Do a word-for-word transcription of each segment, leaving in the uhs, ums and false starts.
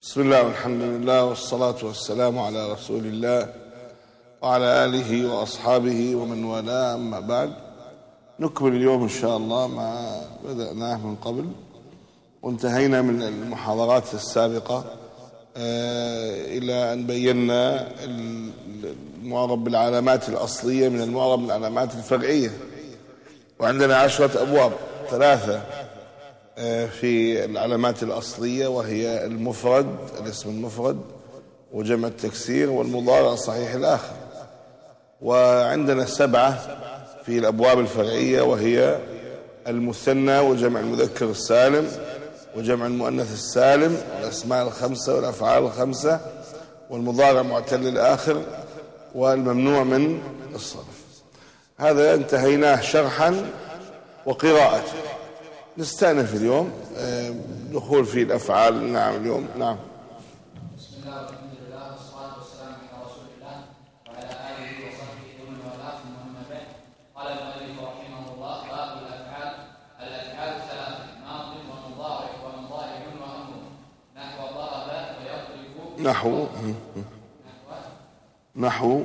بسم الله والحمد لله والصلاة والسلام على رسول الله وعلى آله وأصحابه ومن والاه، أما بعد نكمل اليوم إن شاء الله ما بدأناه من قبل، وانتهينا من المحاضرات السابقة إلى أن بينا المعرب بالعلامات الأصلية من المعرب بالعلامات الفرعية، وعندنا عشرة أبواب، ثلاثة في العلامات الأصلية وهي المفرد، الاسم المفرد، وجمع التكسير، والمضارع الصحيح الآخر، وعندنا سبعة في الأبواب الفرعية وهي المثنى وجمع المذكر السالم وجمع المؤنث السالم والأسماء الخمسة والأفعال الخمسة والمضارع معتل الآخر والممنوع من الصرف. هذا انتهيناه شرحا وقراءة. نستأنف اليوم دخول في الأفعال. نعم اليوم. نعم. بسم الله والحمد لله والصلاة والسلام على رسول الله وعلى آله وصحبه ومن والاه، ثم أما بعد. قال المؤلف رحمه الله: باب الأفعال. الأفعال ثلاثة: ماض ومضارع ومضارع وأمر. نحو ضرب ويضرب. نحو نحو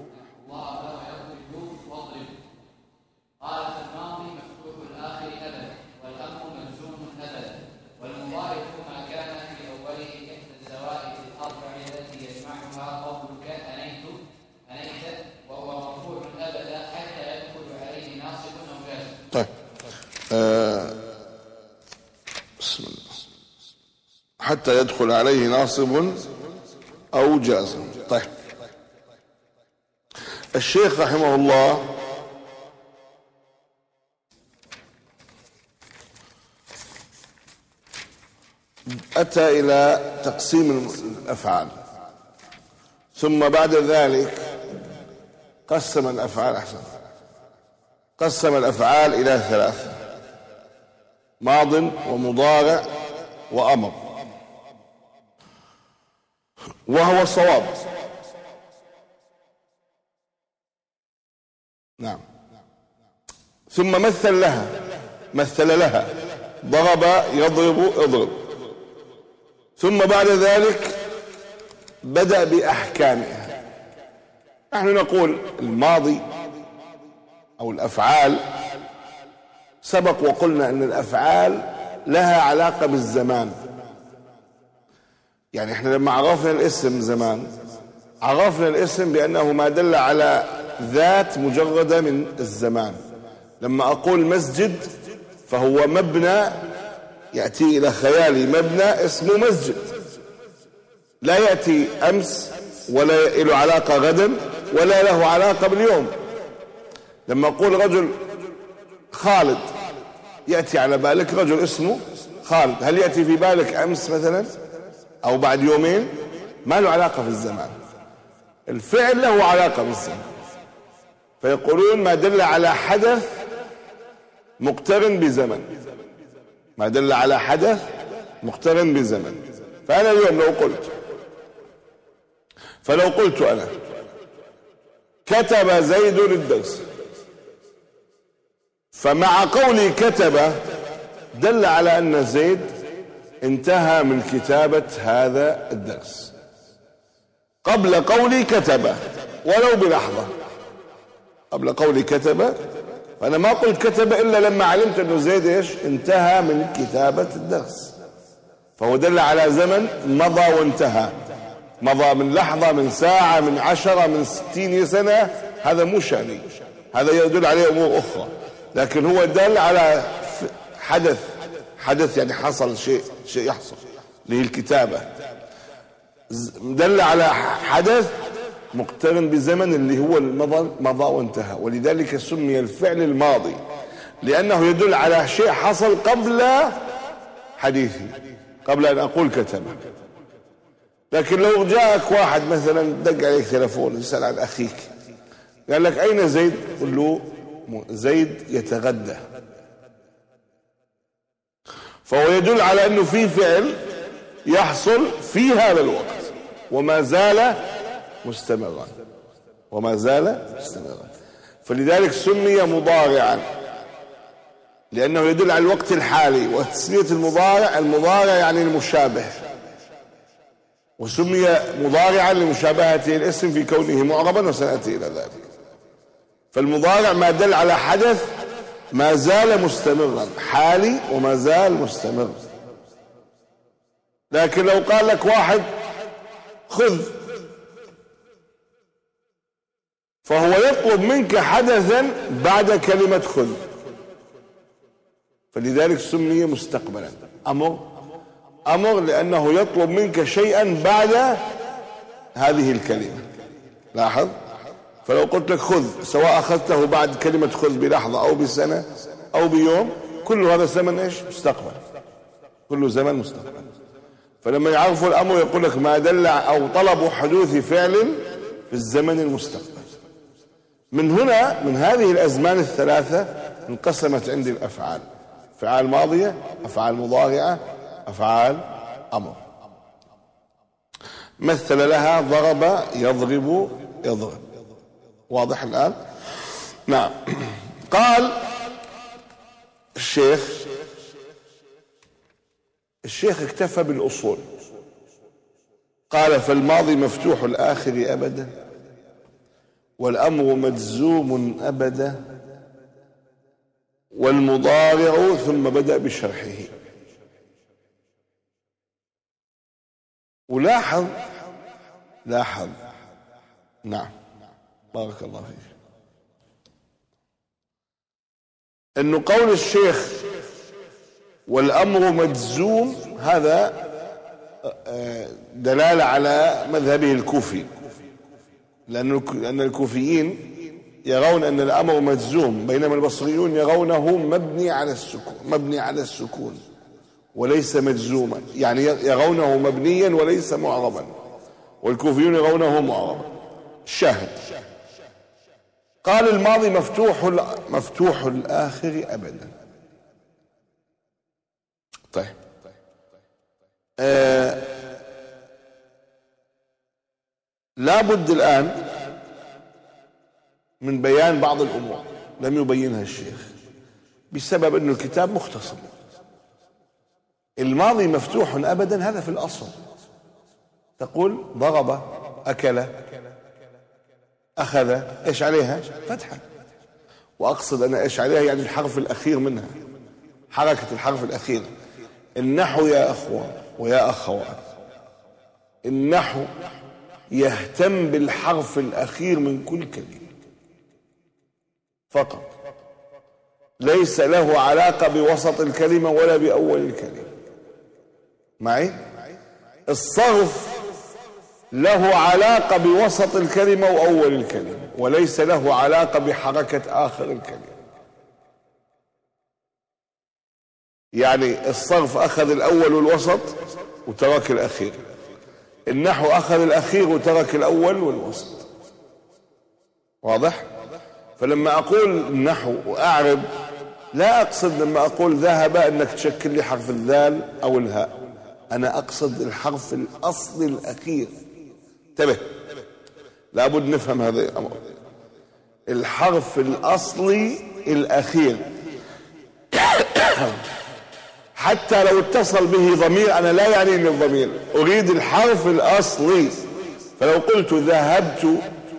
بسم الله. حتى يدخل عليه ناصب أو جازم. طيب، الشيخ رحمه الله أتى إلى تقسيم الأفعال، ثم بعد ذلك قسم الأفعال أحسن قسم الأفعال إلى ثلاثة: ماض ومضارع وأمر، وهو صواب. نعم. ثم مثل لها مثل لها ضرب يضرب اضرب، ثم بعد ذلك بدأ بأحكامها. نحن نقول الماضي أو الأفعال، سبق وقلنا أن الأفعال لها علاقة بالزمان. يعني احنا لما عرفنا الاسم زمان عرفنا الاسم بأنه ما دل على ذات مجردة من الزمان. لما أقول مسجد فهو مبنى، يأتي إلى خيالي مبنى اسمه مسجد، لا يأتي أمس ولا له علاقة غدا ولا له علاقة باليوم. لما أقول رجل خالد يأتي على بالك رجل اسمه خالد، هل يأتي في بالك أمس مثلا أو بعد يومين؟ ما له علاقة في الزمان. الفعل له علاقة بالزمان، فيقولون ما دل على حدث مقترن بزمن، ما دل على حدث مقترن بزمن. فأنا اليوم لو قلت فلو قلت أنا كتب زيد الدرس، فمع قولي كتب دل على أن زيد انتهى من كتابة هذا الدرس قبل قولي كتب ولو بلحظة. قبل قولي كتب، فأنا ما قلت كتب إلا لما علمت أنه زيد إيش انتهى من كتابة الدرس، فهو دل على زمن مضى وانتهى، مضى من لحظة، من ساعة، من عشرة، من ستين سنة. هذا مو شأني، هذا يدل عليه أمور أخرى، لكن هو دل على حدث حدث يعني حصل شيء شيء يحصل، اللي هي الكتابة. دل على حدث مقترن بزمن اللي هو المضى مضى وانتهى، ولذلك سمي الفعل الماضي لأنه يدل على شيء حصل قبل حديثي، قبل أن أقول كتب. لكن لو جاءك واحد مثلا دق عليك تلفون يسأل عن أخيك، قال لك أين زيد؟ قل له زيد يتغدى، فهو يدل على أنه في فعل يحصل في هذا الوقت وما زال مستمرا وما زال مستمرا فلذلك سمي مضارعا، لأنه يدل على الوقت الحالي. وتسمية المضارع، المضارع يعني المشابه، وسمي مضارعا لمشابهته الاسم في كونه معربا، وسنأتي إلى ذلك. فالمضارع ما دل على حدث ما زال مستمرا، حالي وما زال مستمر. لكن لو قال لك واحد خذ، فهو يطلب منك حدثا بعد كلمة خذ، فلذلك سمي مستقبلا. أمر أمر لأنه يطلب منك شيئا بعد هذه الكلمة. لاحظ، فلو قلت لك خذ، سواء أخذته بعد كلمة خذ بلحظة أو بسنة أو بيوم، كل هذا زمن إيش؟ مستقبل، كله زمن مستقبل. فلما يعرفوا الأمر يقول لك ما دل أو طلب حدوث فعل في الزمن المستقبل. من هنا، من هذه الأزمان الثلاثة انقسمت عندي الأفعال: أفعال ماضية، أفعال مضارعة، أفعال أمر. مثل لها ضرب يضرب يضرب. واضح الآن؟ نعم. قال الشيخ الشيخ اكتفى بالأصول. قال: فالماضي مفتوح الآخر أبدا، والأمر مجزوم أبدا، والمضارع، ثم بدأ بشرحه. ولاحظ لاحظ نعم، بارك الله فيك، انه قول الشيخ والأمر مجزوم هذا دلالة على مذهبه الكوفي، لأن الكوفيين يرون أن الأمر مجزوم، بينما البصريون يرونه مبني على السكون مبني على السكون وليس مجزوما، يعني يرونه مبنيا وليس معربا، والكوفيون يرونه معربا. الشاهد: قال الماضي مفتوح مفتوح الآخر أبدا. طيب، آه لابد الآن من بيان بعض الأمور لم يبينها الشيخ بسبب أن الكتاب مختصر. الماضي مفتوح أبدا هذا في الأصل، تقول ضرب، أكل، أخذ، إيش عليها؟ فتحة. وأقصد أنا إيش عليها يعني الحرف الأخير منها، حركة الحرف الأخير. النحو يا أخوة ويا أخوات، النحو يهتم بالحرف الأخير من كل كلمة فقط، ليس له علاقة بوسط الكلمة ولا بأول الكلمة. معي؟ الصرف له علاقة بوسط الكلمة وأول الكلمة، وليس له علاقة بحركة آخر الكلمة. يعني الصرف أخذ الأول والوسط وترك الأخير، النحو أخذ الأخير وترك الأول والوسط. واضح؟ فلما أقول النحو وأعرب لا أقصد لما أقول ذهب أنك تشكل لي حرف الذال أو الهاء، أنا أقصد الحرف الأصلي الأخير. انتبه، لابد نفهم هذا الأمر. الحرف الأصلي الأخير حتى لو اتصل به ضمير، أنا لا يعنيني الضمير، أريد الحرف الأصلي. فلو قلت ذهبت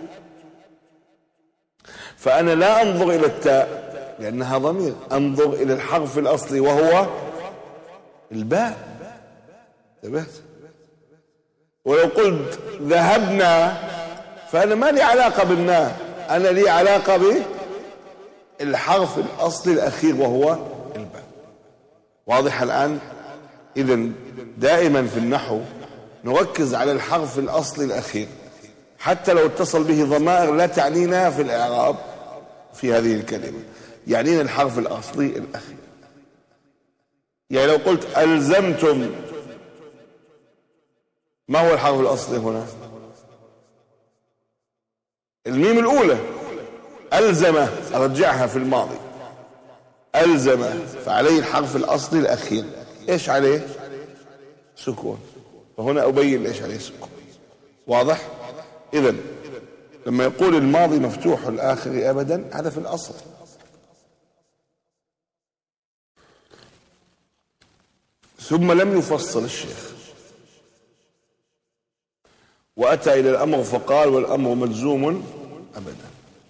فأنا لا أنظر إلى التاء لأنها ضمير، أنظر إلى الحرف الأصلي وهو الباء. انتبهت؟ ولو قلت ذهبنا فأنا ما لي علاقة بالناء، أنا لي علاقة بالحرف الأصلي الأخير وهو الباء. واضح الآن؟ إذن دائما في النحو نركز على الحرف الأصلي الأخير، حتى لو اتصل به ضمائر لا تعنينا في الإعراب في هذه الكلمة، يعنينا الحرف الأصلي الأخير. يعني لو قلت ألزمتم، ما هو الحرف الأصلي هنا؟ الميم الأولى. ألزم أرجعها في الماضي، ألزم، فعليه الحرف الأصلي الأخير. إيش عليه؟ سكون. وهنا أبين إيش عليه سكون. واضح؟ إذن لما يقول الماضي مفتوح الآخر أبدا هذا في الأصل. ثم لم يفصل الشيخ، وأتى إلى الأمر فقال والأمر مجزوم أبدا،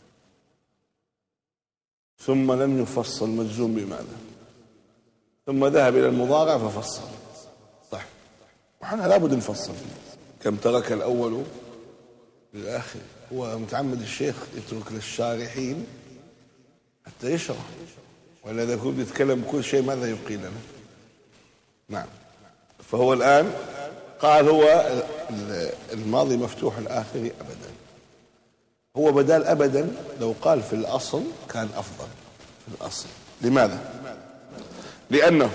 ثم لم يفصل مجزوم بماذا، ثم ذهب إلى المضارع ففصل. طيب وحنا لابد نفصل فيه. كم ترك الأول للآخر. هو متعمد الشيخ يترك للشارحين حتى يشرح، ولا إذا كنت يتكلم كل شيء ماذا يبقي لنا؟ نعم. فهو الآن قال هو الماضي مفتوح الآخر أبدا. هو بدال أبدا لو قال في الأصل كان أفضل في الأصل. لماذا؟ لأنه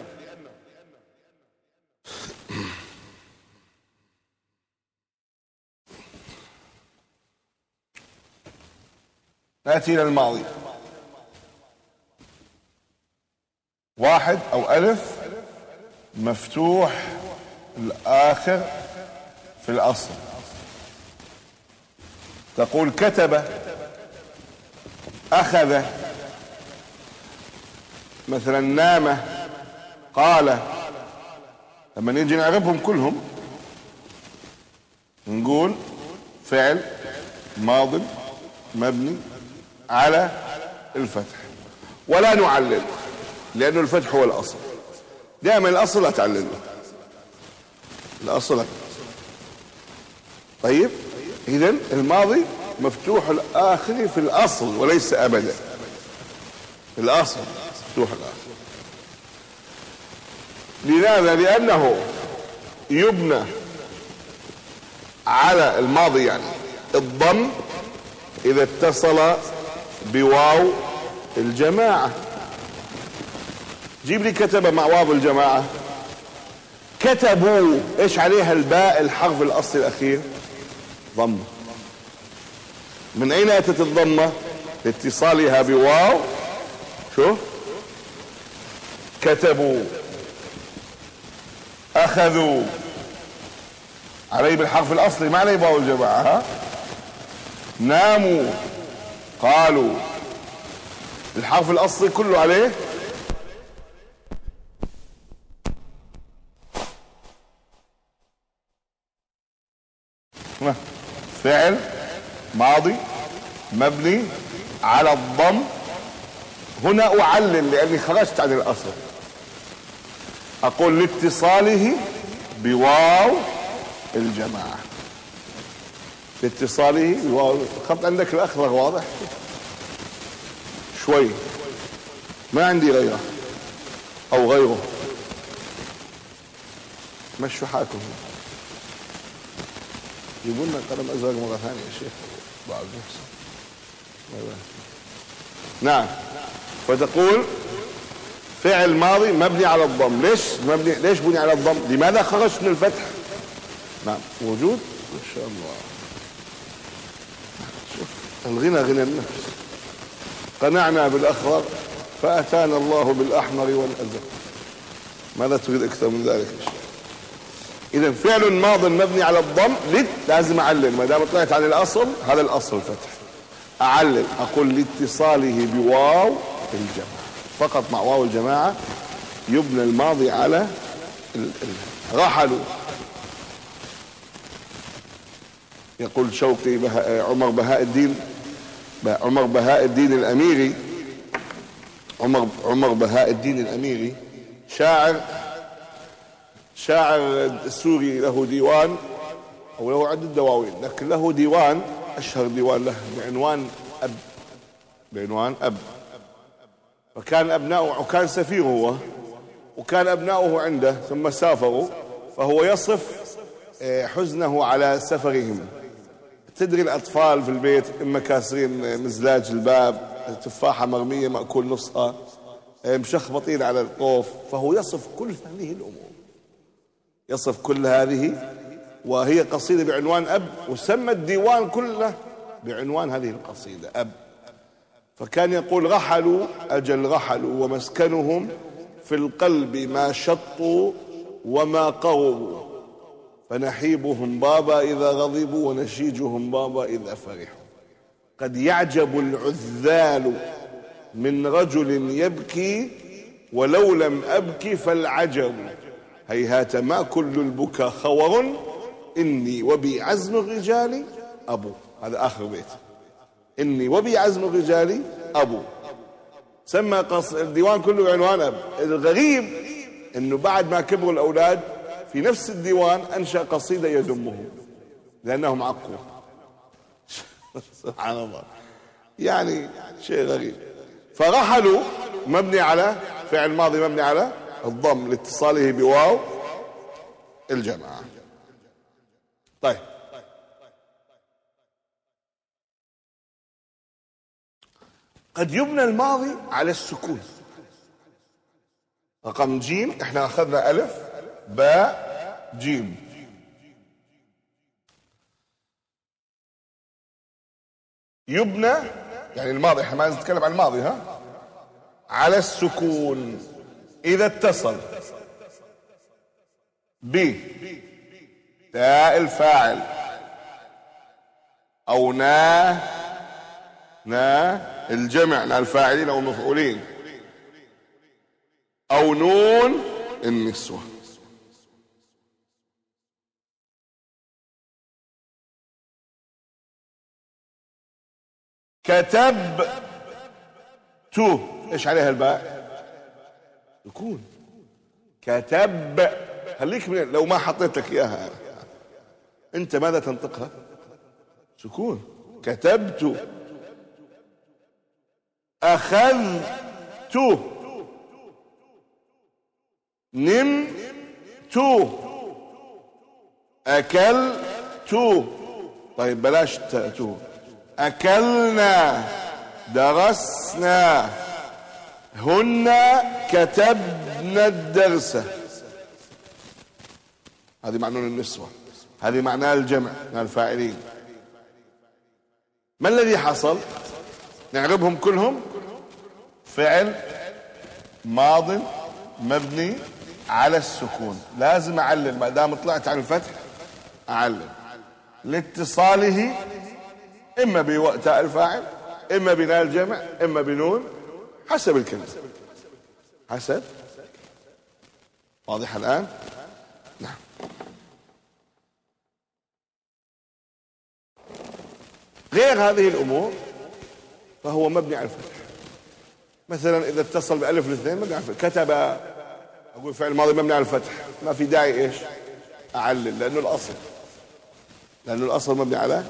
نأتي إلى الماضي، واحد أو ألف مفتوح الآخر في الأصل. تقول كتب، أخذ، مثلا نام، قال. لما نيجي نعرفهم كلهم نقول فعل ماض مبني على الفتح، ولا نعلل لأنه الفتح هو الأصل. دائما الأصل لا تعلله، الأصل. طيب إذن الماضي مفتوح الآخر في الأصل وليس أبدا. الأصل مفتوح الآخر. لماذا؟ لأنه يبنى على الماضي يعني الضم إذا اتصل بواو الجماعة. جيب لي كتب مع واو الجماعة. كتبوا ايش عليها الباء الحرف الأصلي الأخير؟ ضمة. من أين أتت الضمة؟ لاتصالها بواو. شوف كتبوا، أخذوا، عليه بالحرف الأصلي ما عليه واو الجماعة. ها؟ ناموا، قالوا، الحرف الأصلي كله عليه فعل ماضي مبني على الضم. هنا أعلل لأني خرجت عن الأصل. أقول لاتصاله بواو الجماعة. لاتصاله بواو. خط عندك الأخضر واضح شوي، ما عندي غيره أو غيره. مشوا حالكم. يقول لنا قلم أزرق مرة ثانية يا شيخ بعد نفسه. نعم. فتقول فعل ماضي مبني على الضم. ليش مبني؟ ليش بني على الضم؟ لماذا خرجت من الفتح؟ نعم موجود إن شاء الله. شوف الغنى غنى النفس. قنعنا بالأخضر فأتانا الله بالأحمر والأزرق. ماذا تريد أكثر من ذلك يا شيخ؟ إذا فعل ماض مبني على الضم لت لازم أعلل. ما دام طلعت عن الأصل، هذا الأصل الفتح. أعلل أقول لاتصاله بواو الجماعة. فقط مع واو الجماعة يبنى الماضي على ال ال رحلوا. يقول شوقي بها عمر بهاء الدين عمر بهاء الدين الأميري عمر عمر بهاء الدين الأميري شاعر شاعر سوري له ديوان أو له عدة دواوين، لكن له ديوان أشهر ديوان له بعنوان أب بعنوان أب. فكان أبناؤه وكان سفير هو، وكان أبناؤه عنده ثم سافروا، فهو يصف حزنه على سفرهم. تدري الأطفال في البيت إما كاسرين مزلاج الباب، تفاحة مرمية مأكول نصها، مشخبطين على الطوف. فهو يصف كل هذه الأمور، يصف كل هذه، وهي قصيدة بعنوان أب، وسمى الديوان كله بعنوان هذه القصيدة أب. فكان يقول رحلوا أجل رحلوا ومسكنهم في القلب ما شطوا وما قربوا، فنحيبهم بابا إذا غضبوا ونشيجهم بابا إذا فرحوا. قد يعجب العذال من رجل يبكي ولو لم أبكي فالعجب، هيهات ما كل البكا خور إني وبي عزم الرجال أبو. هذا آخر بيت. إني وبي عزم الرجال أبو. سمى قص... الديوان كله عنوان أب. الغريب إنه بعد ما كبروا الأولاد في نفس الديوان أنشأ قصيدة يذمهم لأنهم عقوا. سبحان الله، يعني شيء غريب. فرحلوا مبني على فعل ماضي مبني على الضم لاتصاله بواو الجماعة. طيب، قد يبنى الماضي على السكون. رقم جيم، احنا اخذنا الف باء جيم. يبنى يعني الماضي، احنا ما نتكلم عن الماضي، ها، على السكون اذا اتصل ب تاء الفاعل او نا نا الجمع، نا الفاعلين او المفعولين، او نون النسوة. كتب تو، ايش عليها الباء؟ سكون. كتب، خليك من لو ما حطيت لك اياها انت ماذا تنطقها؟ سكون. كتبت. اخذت. نمت. اكلت. طيب بلاش تو. اكلنا. درسنا. هن كتبنا الدرس. هذه معنى النسوة، هذه معناها الجمع من الفاعلين. ما الذي حصل؟ نعربهم كلهم. فعل ماض مبني على السكون، لازم اعلم ما دام طلعت على الفتح اعلم لاتصاله اما بتاء الفاعل اما بناء الجمع اما بنون، حسب الكلمة، حسب. واضح الآن؟ نعم. غير هذه الأمور فهو مبني على الفتح. مثلا إذا اتصل بألف الاثنين مبني على الفتح. كتب، أقول فعل ماضي مبني على الفتح، ما في داعي إيش أعلل، لأنه الأصل لأنه الأصل مبني على.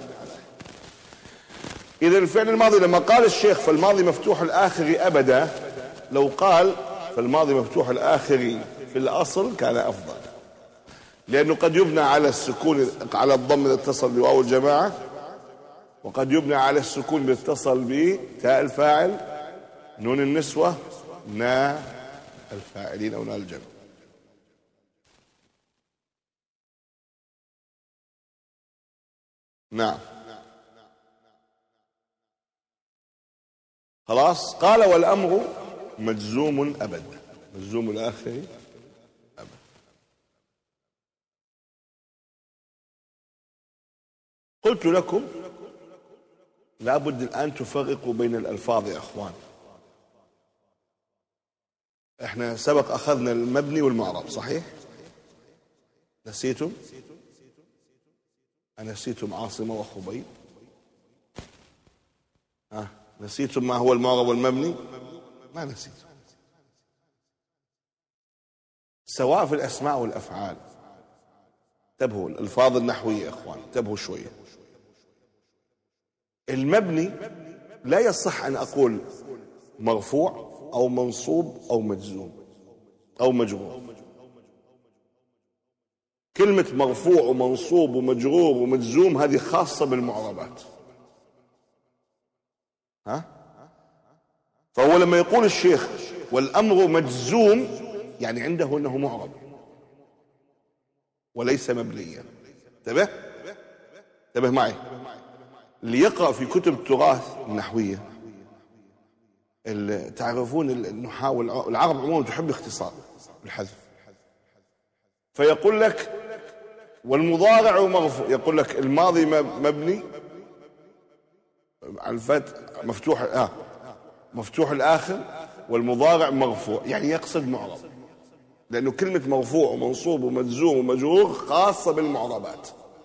إذا الفعل الماضي لما قال الشيخ فالماضي مفتوح الآخر أبدا، لو قال فالماضي مفتوح الآخر في الأصل كان أفضل، لأنه قد يبنى على السكون على الضم إذا اتصل بواو الجماعة، وقد يبنى على السكون إذا اتصل بتاء الفاعل، نون النسوة، نا الفاعلين أو نا الجمع. نعم. خلاص. قال والأمر مجزوم أبدا، مجزوم الآخر أبدا. قلت لكم لابد الآن تفرقوا بين الألفاظ يا أخوان. احنا سبق أخذنا المبني والمعرب، صحيح؟ نسيتم؟ أنسيتم عاصمة وخبيب؟ ها، نسيتم ما هو المعرب والمبني؟ ما نسيتم. سواء في الأسماء والأفعال. انتبهوا الألفاظ النحوية يا أخوان، انتبهوا شوية. المبني لا يصح أن أقول مرفوع أو منصوب أو مجزوم أو مجرور. كلمة مرفوع ومنصوب ومجرور ومجزوم هذه خاصة بالمعربات. ها؟ فهو لما يقول الشيخ والأمر مجزوم يعني عنده أنه معرب وليس مبنيا. انتبه انتبه معي. اللي يقرأ في كتب التراث النحوية، تعرفون النحاة والعرب عموما تحب الاختصار والحذف، فيقول لك والمضارع مرفوع، يقول لك الماضي مبني على الفتح مفتوح آه مفتوح الآخر والمضارع مرفوع، يعني يقصد معرب، لأنه كلمة مرفوع ومنصوب ومجزوم ومجرور خاصة بالمعربات.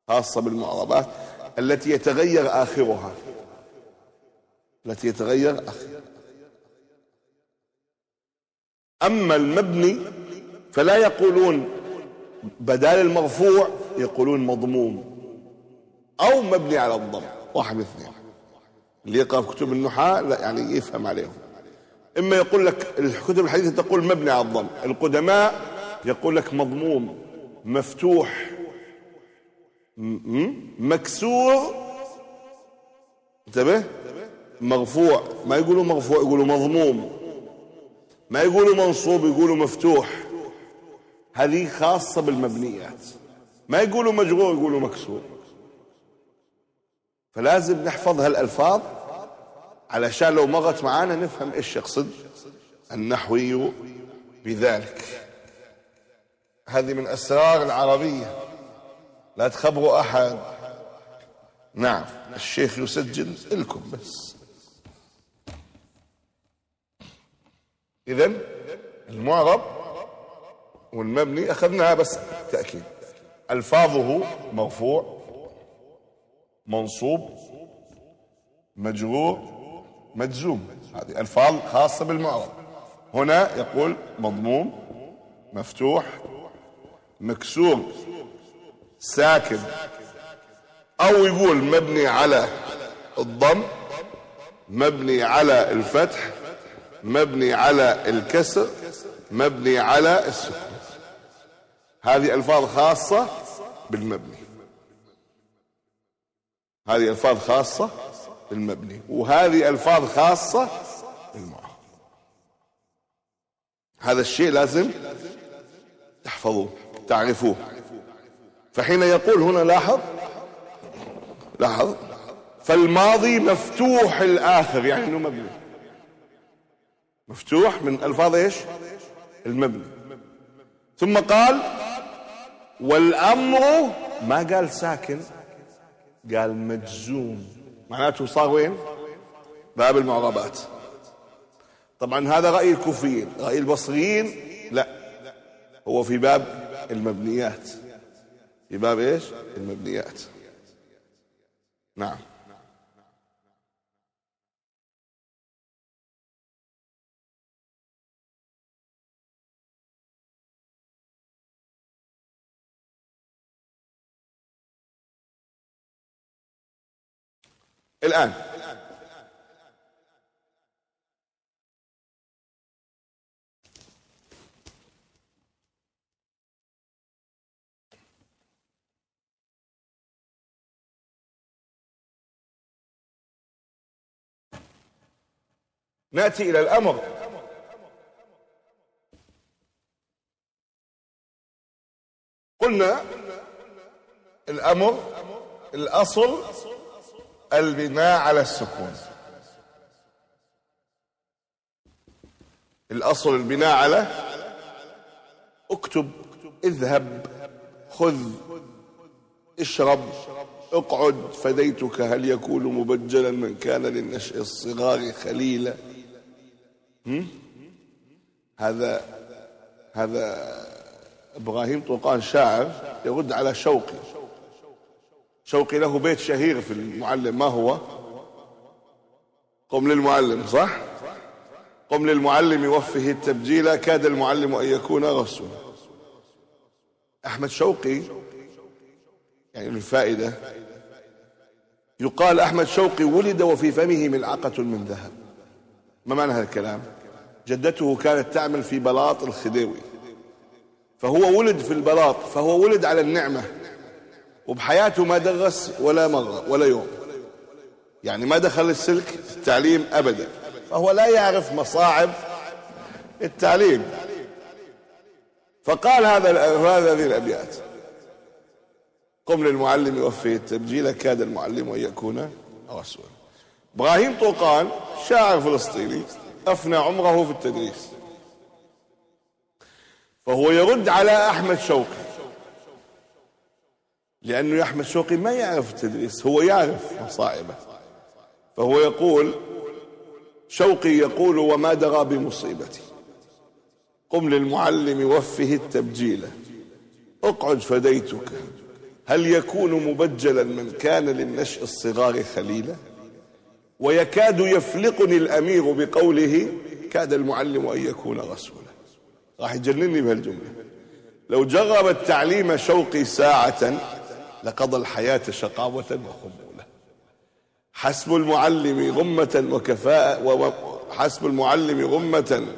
خاصة بالمعربات التي يتغير آخرها، التي يتغير آخرها. أما المبني فلا يقولون بدال المرفوع، يقولون مضموم أو مبني على الضم، واحد من اثنين. اللي يقرأ في كتب النحاة لا يعني يفهم عليهم. إما يقول لك الكتب الحديثة تقول مبني على الضم، القدماء يقول لك مضموم، مفتوح، مكسور، انتبه، مرفوع. ما يقولوا مرفوع، يقولوا مضموم. ما يقولوا منصوب، يقولوا مفتوح. هذه خاصة بالمبنيات. ما يقولوا مجرور، يقولوا مكسور. فلازم نحفظ هالألفاظ علشان لو مرت معانا نفهم ايش يقصد النحوي بذلك. هذه من أسرار العربية، لا تخبروا أحد. نعم، الشيخ يسجل لكم بس. إذن المعرب والمبني أخذناها بس تأكيد. ألفاظه مرفوع، منصوب، مجرور، مجزوم. هذه ألفاظ خاصة بالمعرب. هنا يقول مضموم، مفتوح، مكسور، ساكن، أو يقول مبني على الضم، مبني على الفتح، مبني على الكسر، مبني على السكون. هذه ألفاظ خاصة بالمبني، هذه ألفاظ خاصة بالمبني، وهذه ألفاظ خاصة بالمعرب. هذا الشيء لازم تحفظوه تعرفوه. فحين يقول هنا لاحظ لاحظ فالماضي مفتوح الآخر، يعني انه مبني، مفتوح من ألفاظ ايش؟ المبني. ثم قال والأمر، ما قال ساكن، قال مجزوم. معناته صار وين؟ باب المعربات. طبعا هذا رأي الكوفيين. رأي البصريين لا، هو في باب المبنيات، في باب ايش؟ المبنيات. نعم. الآن نأتي إلى الأمر. قلنا الأمر الأصل البناء على السكون، الأصل البناء على اكتب، اذهب، خذ، اشرب، اقعد، فديتك هل يكون مبجلا من كان للنشء الصغار خليلا. هذا هذا إبراهيم طوقان شاعر يرد على شوقي. شوقي له بيت شهير في المعلم، ما هو؟ قم للمعلم، صح؟ قم للمعلم يوفه التبجيل، كاد المعلم أن يكون رسولا. أحمد شوقي يعني الفائدة، يقال أحمد شوقي ولد وفي فمه ملعقة من ذهب. ما معنى هذا الكلام؟ جدته كانت تعمل في بلاط الخديوي، فهو ولد في البلاط، فهو ولد على النعمة، وبحياته ما درس ولا مرة ولا يوم، يعني ما دخل السلك التعليم أبدا، فهو لا يعرف مصاعب التعليم. فقال هذا هذا هذه الأبيات: قم للمعلم يوفه التبجيل، كاد المعلم أن يكون رسولا. إبراهيم طوقان شاعر فلسطيني أفنى عمره في التدريس، فهو يرد على أحمد شوقي، لأنه أحمد شوقي ما يعرف التدريس، هو يعرف مصائبه. فهو يقول، شوقي يقول: وما درى بمصيبتي، قم للمعلم وفه التبجيل، اقعد فديتك هل يكون مبجلا من كان للنشء الصغار خليلا؟ ويكاد يفلقني الأمير بقوله كاد المعلم أن يكون رسولا. راح يجنني بهالجملة. لو جرب التعليم شوقي ساعة لقضى الحياة شقاوة وخمولة. حسب المعلم غمة وكفاءة وحسب المعلم غمة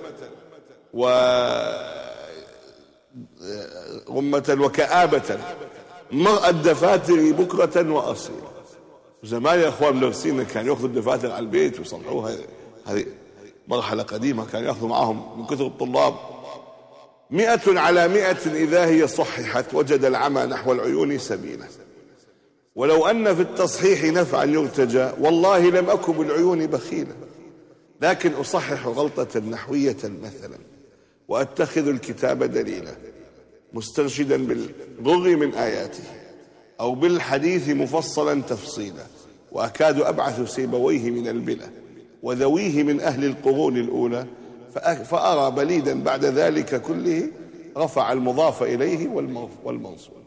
وغمة وكآبة مرأى الدفاتر بكرة وأصيلا. زمان يا اخوان المدرسين كانوا ياخذوا الدفاتر على البيت ويصلحوها. هذه مرحلة قديمة، كانوا ياخذوا معهم من كثر الطلاب. مئة على مئة إذا هي صححت وجد العمى نحو العيون سبيلا. ولو أن في التصحيح نفعا يرتجى والله لم أكن بالعيون بخيلا. لكن أصحح غلطة نحوية مثلا وأتخذ الكتاب دليلا مسترشدا بالغر من آياته أو بالحديث مفصلا تفصيلا. وأكاد أبعث سيبويه من البلى وذويه من أهل القرون الأولى فأرى بليدا بعد ذلك كله رفع المضاف إليه والموصول.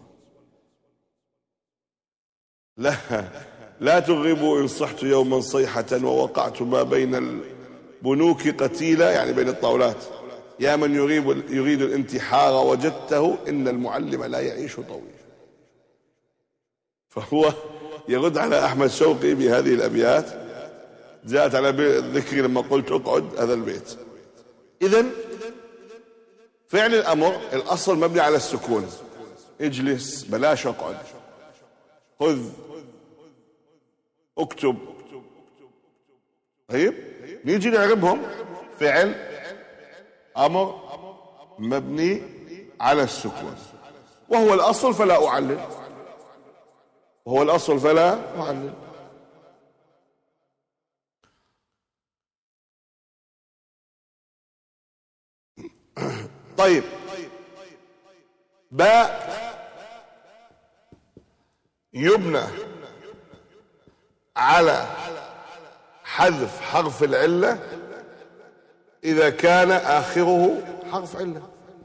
لا لا تغربوا إن صحت يوما صيحة ووقعت ما بين البنوك قتيلا، يعني بين الطاولات. يا من يريد, يريد الانتحار وجدته إن المعلم لا يعيش طويلا. فهو يرد على أحمد شوقي بهذه الأبيات جاءت على الذكر لما قلت اقعد هذا البيت. إذن فعل الأمر الأصل مبني على السكون. اجلس، بلاش اقعد، خذ، اكتب. طيب نيجي نعربهم. فعل أمر مبني على السكون وهو الأصل فلا أعلل، وهو الأصل فلا أعلل. طيب باء يبنى على حذف حرف العلة إذا كان آخره حرف علة،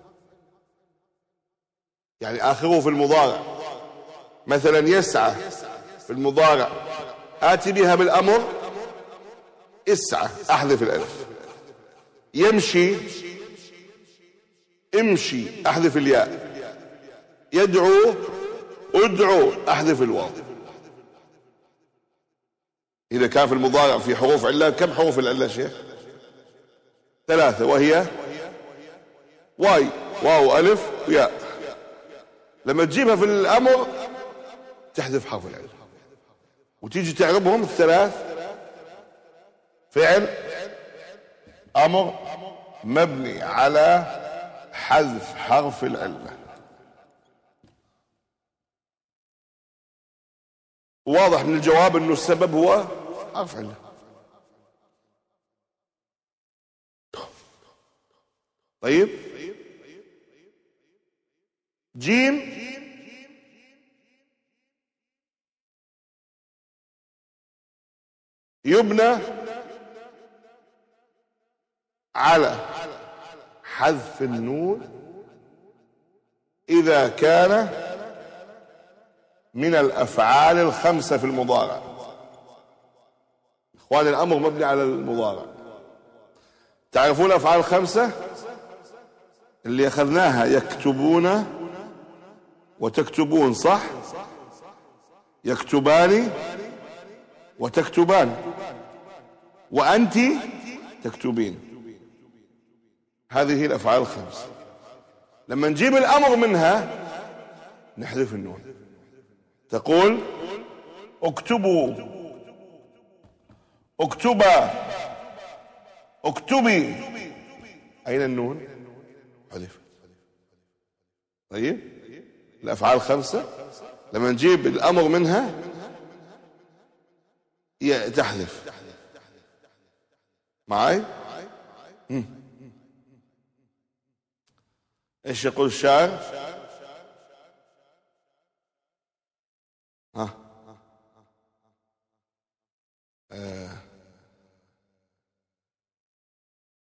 يعني آخره في المضارع. مثلا يسعى في المضارع آتي بها بالأمر اسعى أحذف الألف. يمشي امشي أحذف الياء. يدعو ادعو أحذف الواو. إذا كان في المضارع في حروف علة، كم حروف العلة شيخ؟ ثلاثة، وهي واي واو ألف وياء. لما تجيبها في الأمر تحذف حرف العلة وتيجي تعربهم الثلاث. فعل أمر مبني على حذف حرف العلة. واضح من الجواب أنه السبب هو حرف علة. طيب جيم يبنى على حذف النون إذا كان من الأفعال الخمسة في المضارع. إخوان الأمر مبني على المضارع. تعرفون الأفعال الخمسة اللي أخذناها؟ يكتبون وتكتبون، صح؟ يكتبان وتكتبان وأنت تكتبين. هذه الأفعال الخمس. لما نجيب الأمر منها نحذف النون. تقول اكتبوا، اكتبا، اكتبي. أين النون؟ حذف. طيب الأفعال الخمسة لما نجيب الأمر منها تحذف. معي؟ مم. ايش يقول الشاعر؟ ها آه.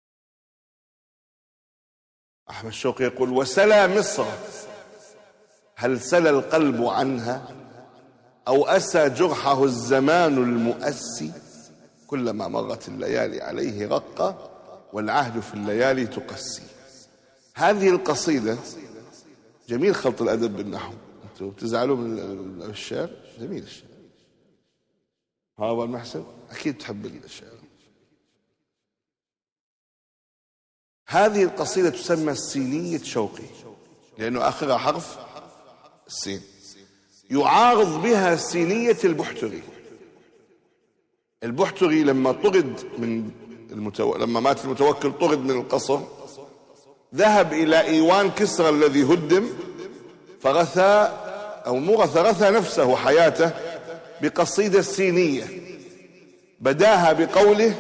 أحمد شوقي يقول وسلا مصر هل سلى القلب عنها أو أسى جرحه الزمان المؤسي؟ كلما مرت الليالي عليه رقة والعهد في الليالي تقسي. هذه القصيدة جميل خلط الأدب بالنحو. أنتم بتزعلوا من الشعر؟ جميل الشعر. ها أبو المحسن أكيد تحب الشعر. هذه القصيدة تسمى السينية شوقي لأنه آخرها حرف السين. يعارض بها سينية البحتري. البحتري لما طرد من المتو... لما مات المتوكل طرد من القصر، ذهب إلى إيوان كسرى الذي هدم، فرثى أو مو رثى رثى نفسه حياته بقصيدة سينية بداها بقوله: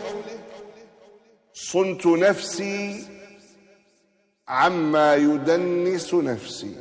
صنت نفسي عما يدنس نفسي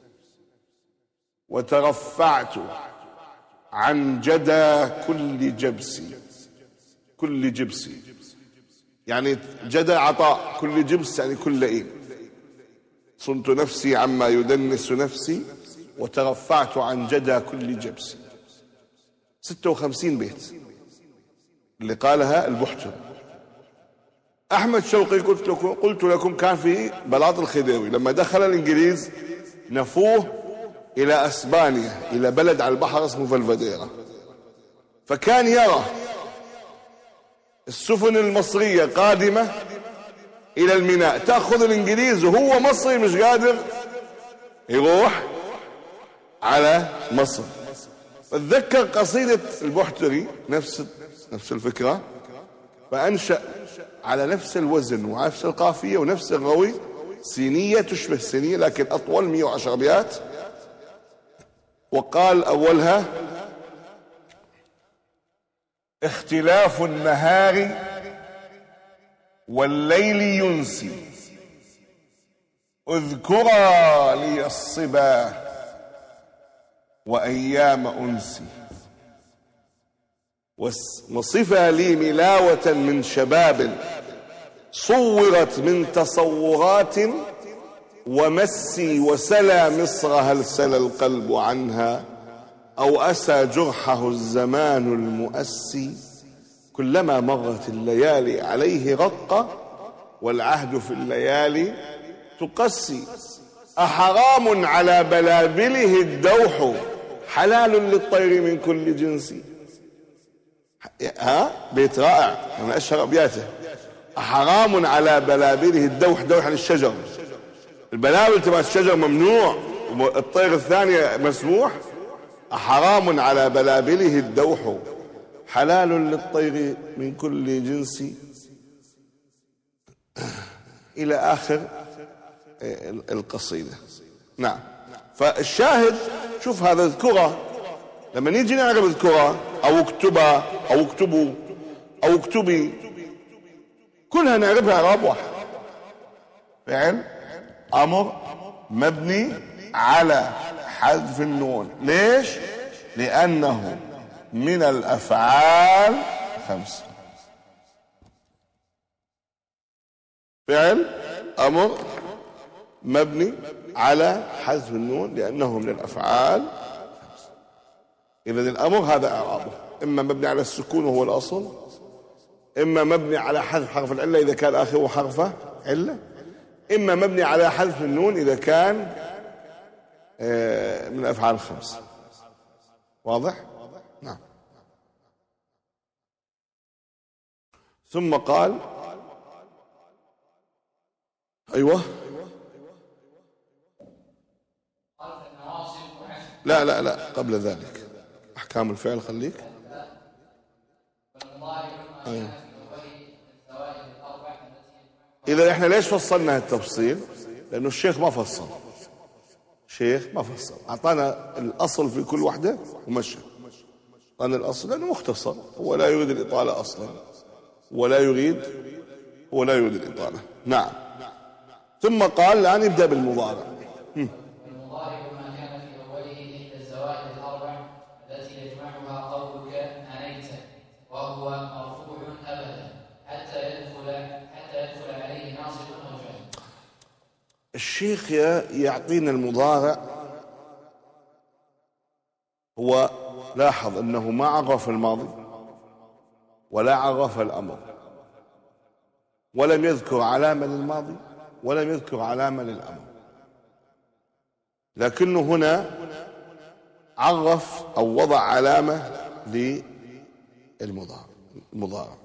وترفعت عن جدى كل جبسي. كل جبسي يعني جدى عطاء، كل جبس يعني كل لئيم. صنت نفسي عما يدنس نفسي وترفعت عن جدى كل جبسي. ستة وخمسين بيت اللي قالها البحتري. أحمد شوقي قلت لكم قلت لكم كان في بلاط الخديوي لما دخل الإنجليز نفوه إلى أسبانيا، إلى بلد على البحر اسمه فالفاديرا، فكان يرى السفن المصرية قادمة إلى الميناء تأخذ الإنجليز وهو مصري مش قادر يروح على مصر. فتذكر قصيدة البحتري نفس نفس الفكرة، فأنشأ على نفس الوزن ونفس القافية ونفس الروي سينية تشبه السينية لكن أطول مئة وعشرة أبيات. وقال أولها: اختلاف النهار والليل ينسي اذكرا لي الصبا وأيام أنسي وصفا لي ملاوة من شباب صورت من تصورات ومسي وسلى مصر هل سلى القلب عنها أو أسى جرحه الزمان المؤسي كلما مرت الليالي عليه رقة والعهد في الليالي تقسي أحرام على بلابله الدوح حلال للطير من كل جنس. ها بيت رائع أنا أشهر أبياته. أحرام على بلابله الدوح، دوح عن الشجر، البلابل تبع الشجر ممنوع والطير الثانية مسموح. أحرام على بلابله الدوح حلال للطير من كل جنس إلى آخر القصيدة. نعم. فالشاهد شوف هذا اذكره، لما نيجي نعرف اذكره أو اكتبها أو اكتبوا أو اكتبي كلها نعرفها إعراب واحد. فعل أمر مبني على حذف النون. ليش؟ لأنه من الأفعال خمسة. فعل أمر مبني على حذف النون لأنه من الأفعال خمسة. إذن الأمر هذا إعرابه إما مبني على السكون وهو الأصل، إما مبني على حذف حرف العلة إذا كان آخره حرفه علة، إما مبني على حذف النون إذا كان من الأفعال الخمسة. واضح؟ نعم. ثم قال أيوة لا لا لا قبل ذلك أحكام الفعل خليك. أيوة. إذا إحنا ليش فصلنا التفصيل؟ لأنه الشيخ ما فصل. الشيخ ما فصل، أعطانا الأصل في كل وحدة ومشى. أعطانا الأصل لأنه مختصر، هو لا يريد الإطالة أصلا ولا يريد هو لا يريد الإطالة. نعم. ثم قال الآن يبدأ بالمضارع. المضارع ما كان في أوله إحدى الزوائد الأربع التي يجمعها قولك أنيت وهو مرفوع أبدا حتى يدخل حتى يدخل عليه ناصب أو جازم. الشيخ يعطينا المضارع هو لاحظ أنه ما عرف الماضي ولا عرف الأمر، ولم يذكر علامة للماضي ولم يذكر علامة للأمر، لكنه هنا عرف أو وضع علامة للمضارع.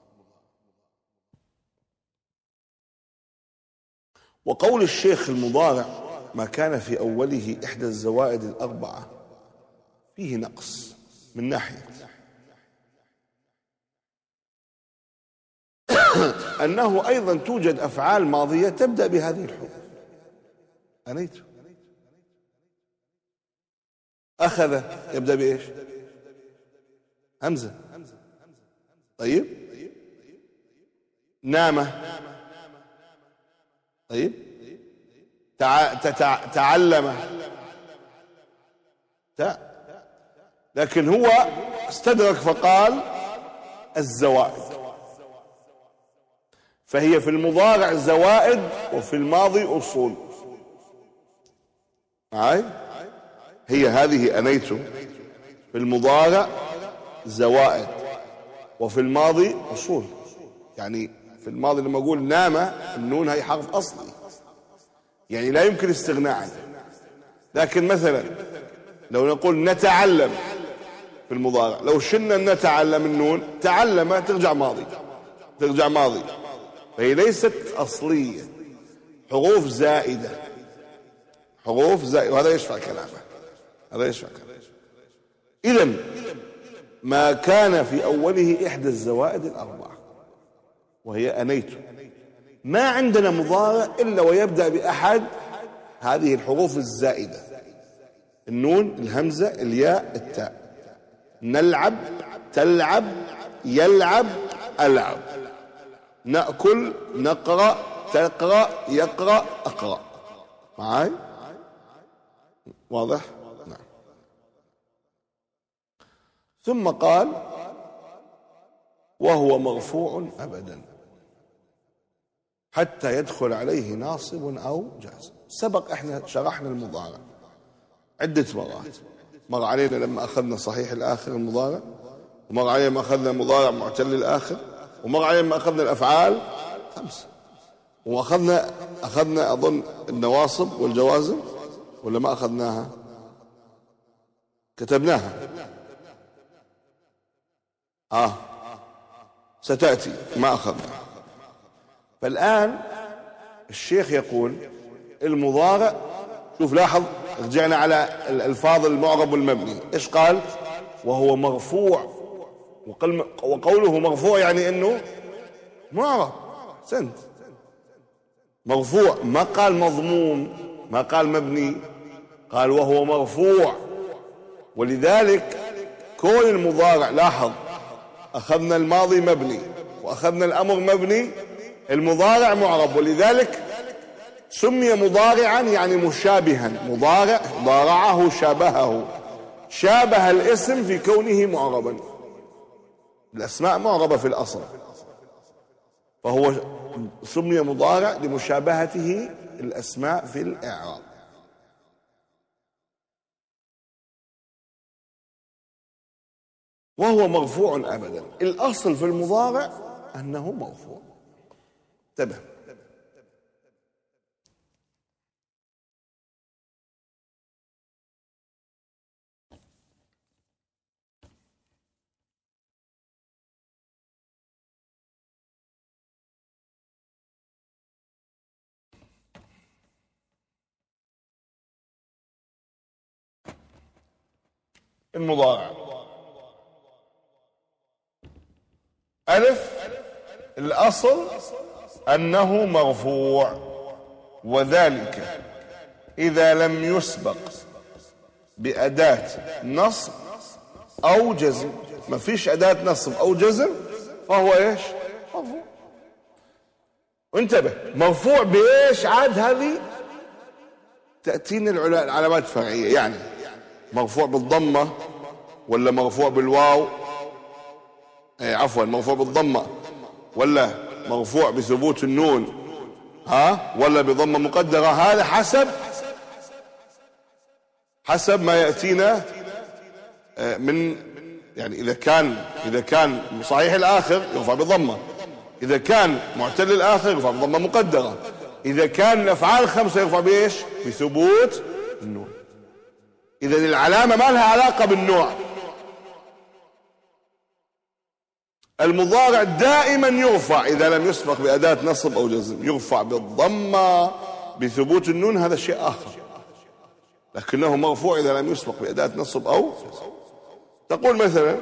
وقول الشيخ المضارع ما كان في أوله إحدى الزوائد الأربعة فيه نقص من ناحية أنه أيضا توجد أفعال ماضية تبدأ بهذه الحروف. أنيت، أخذ يبدأ بإيش؟ همزة. طيب، نام، طيب، تع... تتع... تعلم، تع... لكن هو استدرك فقال الزوائد، فهي في المضارع زوائد وفي الماضي أصول. معي؟ هي هذه أنيت في المضارع زوائد وفي الماضي أصول. يعني في الماضي لما أقول نام النون هي حرف أصلي، يعني لا يمكن استغناء عنه. لكن مثلا لو نقول نتعلم في المضارع، لو شلنا نتعلم النون تعلم ترجع ماضي، ترجع ماضي، فهي ليست أصلية، حروف زائدة، حروف زائدة، وهذا يشفع كلامه، هذا يشفع كلامه. إذن ما كان في أوله إحدى الزوائد الأربعة وهي أنيت، ما عندنا مضارع إلا ويبدأ بأحد هذه الحروف الزائدة، النون، الهمزة، الياء، التاء. نلعب، تلعب، يلعب، ألعب، نأكل، نقرأ، تقرأ، يقرأ، أقرأ. معاي؟ واضح؟ نعم. ثم قال وهو مرفوع أبدا حتى يدخل عليه ناصب أو جازم. سبق احنا شرحنا المضارع عدة مرات، مر علينا لما أخذنا صحيح الآخر المضارع، ومر علينا لما أخذنا مضارع معتل الآخر، ومر علينا لما أخذنا الأفعال خمسة، وأخذنا أخذنا أظن النواصب والجوازم، ولا ما أخذناها؟ كتبناها آه ستأتي، ما أخذناها. فالآن الشيخ يقول المضارع، شوف لاحظ، رجعنا على الألفاظ المعرب والمبني، إيش قال؟ وهو مرفوع، وقوله مرفوع يعني إنه معرب، سنت مرفوع، ما قال مضموم، ما قال مبني، قال وهو مرفوع. ولذلك كون المضارع، لاحظ أخذنا الماضي مبني وأخذنا الأمر مبني، المضارع معرب، ولذلك سمي مضارعا يعني مشابها، مضارع ضارعه شابهه، شابه الاسم في كونه معربا، الأسماء معربة في الأصل، فهو سمي مضارع لمشابهته الأسماء في الإعراب. وهو مرفوع أبدا، الأصل في المضارع أنه مرفوع. انتبه، المضارع ألف، الأصل أنه مرفوع، وذلك إذا لم يسبق بأداة نصب أو جزم. ما فيش أداة نصب أو جزم فهو إيش؟ مرفوع. وانتبه، مرفوع بإيش عاد؟ هذه تأتينا العلامات الفرعية، يعني مرفوع بالضمة ولا مرفوع بالواو، ايه عفوا مرفوع بالضمة، ولا مرفوع بثبوت النون، ها، ولا بضمة مقدرة. هذا حسب حسب ما يأتينا من يعني إذا كان إذا كان صحيح الآخر يرفع بالضمة، إذا كان معتل الآخر يرفع بالضمة مقدرة، إذا كان الأفعال الخمسة يرفع بإيش؟ بثبوت النون. إذا العلامة ما لها علاقة بالنوع. المضارع دائما يرفع إذا لم يسبق بأداة نصب أو جزم، يرفع بالضمة بثبوت النون، هذا شيء آخر، لكنه مرفوع إذا لم يسبق بأداة نصب أو جزم. تقول مثلا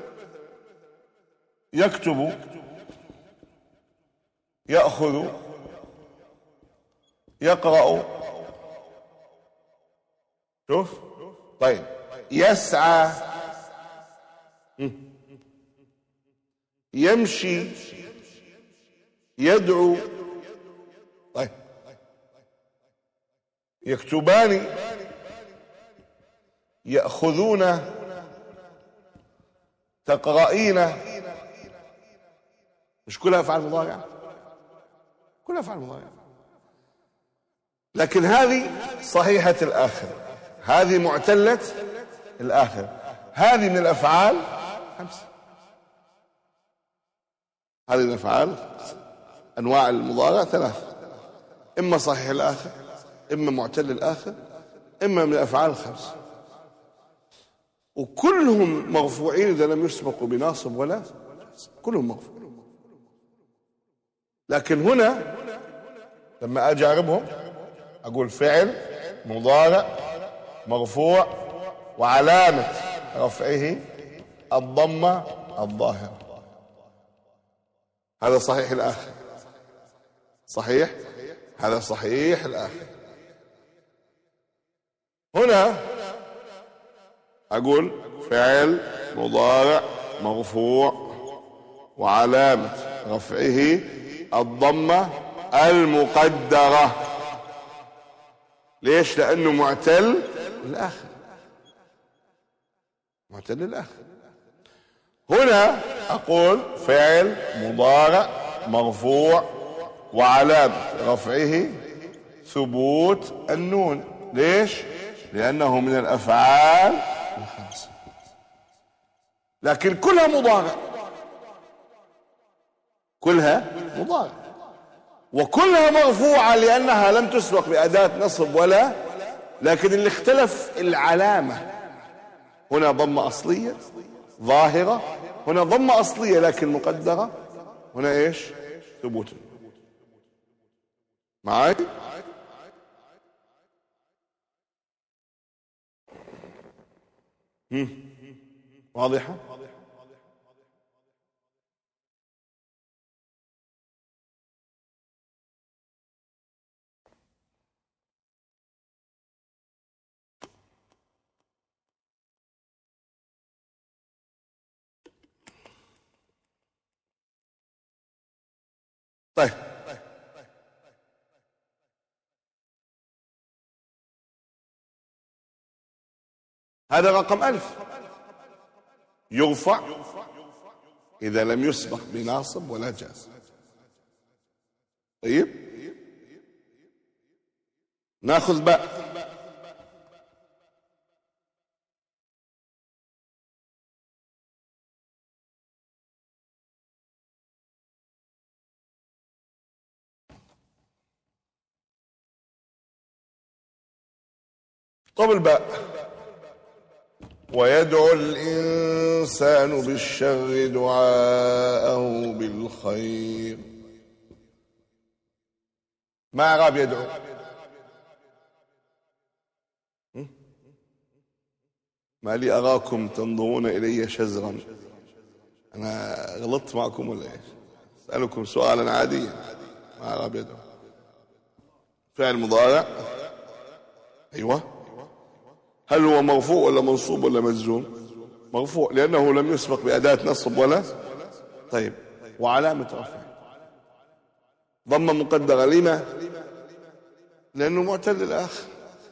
يكتب، يأخذ، يقرأ. شوف طيب، يسعى، يمشي، يدعو. طيب يكتبان، يأخذون، تقرأين. مش كلها أفعال مضارعة؟ كلها أفعال مضارعة، لكن هذه صحيحة الآخر، هذه معتلة الآخر، هذه من الأفعال خمسة. هذه من الأفعال، أنواع المضارع ثلاثة، إما صحيح الآخر، إما معتل الآخر، إما من الأفعال الخمسة، وكلهم مرفوعين إذا لم يسبقوا بناصب ولا جزم، كلهم مرفوعين. لكن هنا لما أجاربهم أقول فعل مضارع مرفوع وعلامة رفعه الضمة الظاهرة، هذا صحيح الآخر، صحيح، هذا صحيح الآخر. هنا أقول فعل مضارع مرفوع وعلامة رفعه الضمة المقدرة. ليش؟ لأنه معتل الآخر، معتل الآخر. هنا أقول فعل مضارع مرفوع وعلامة رفعه ثبوت النون. ليش؟ لأنه من الأفعال الخمسة، لكن كلها مضارع، كلها مضارع، وكلها مرفوعة لأنها لم تسبق بأداة نصب ولا، لكن اللي اختلف العلامة. هنا ضمة أصلية ظاهرة، هنا ضمة أصلية لكن مقدرة، هنا إيش؟ ثبوت. معاي؟ واضحة؟ طيب هذا رقم ألف، يرفع إذا لم يسبق بناصب ولا جازم. طيب ناخذ باء. طب الباء، ويدعو الإنسان بالشر دعاءه بالخير. ما إعراب يدعو؟ ما لي أراكم تنظرون إلي شزرا، أنا غلطت معكم ولا إيش؟ أسألكم سؤالا عاديا. ما إعراب يدعو؟ فعل مضارع، أيوة. هل هو مرفوع ولا منصوب ولا مجزوم؟ مرفوع لأنه لم يسبق بأداة نصب ولا. طيب وعلامة رفعه ضمة مقدرة. لما؟ لأنه معتل الآخر،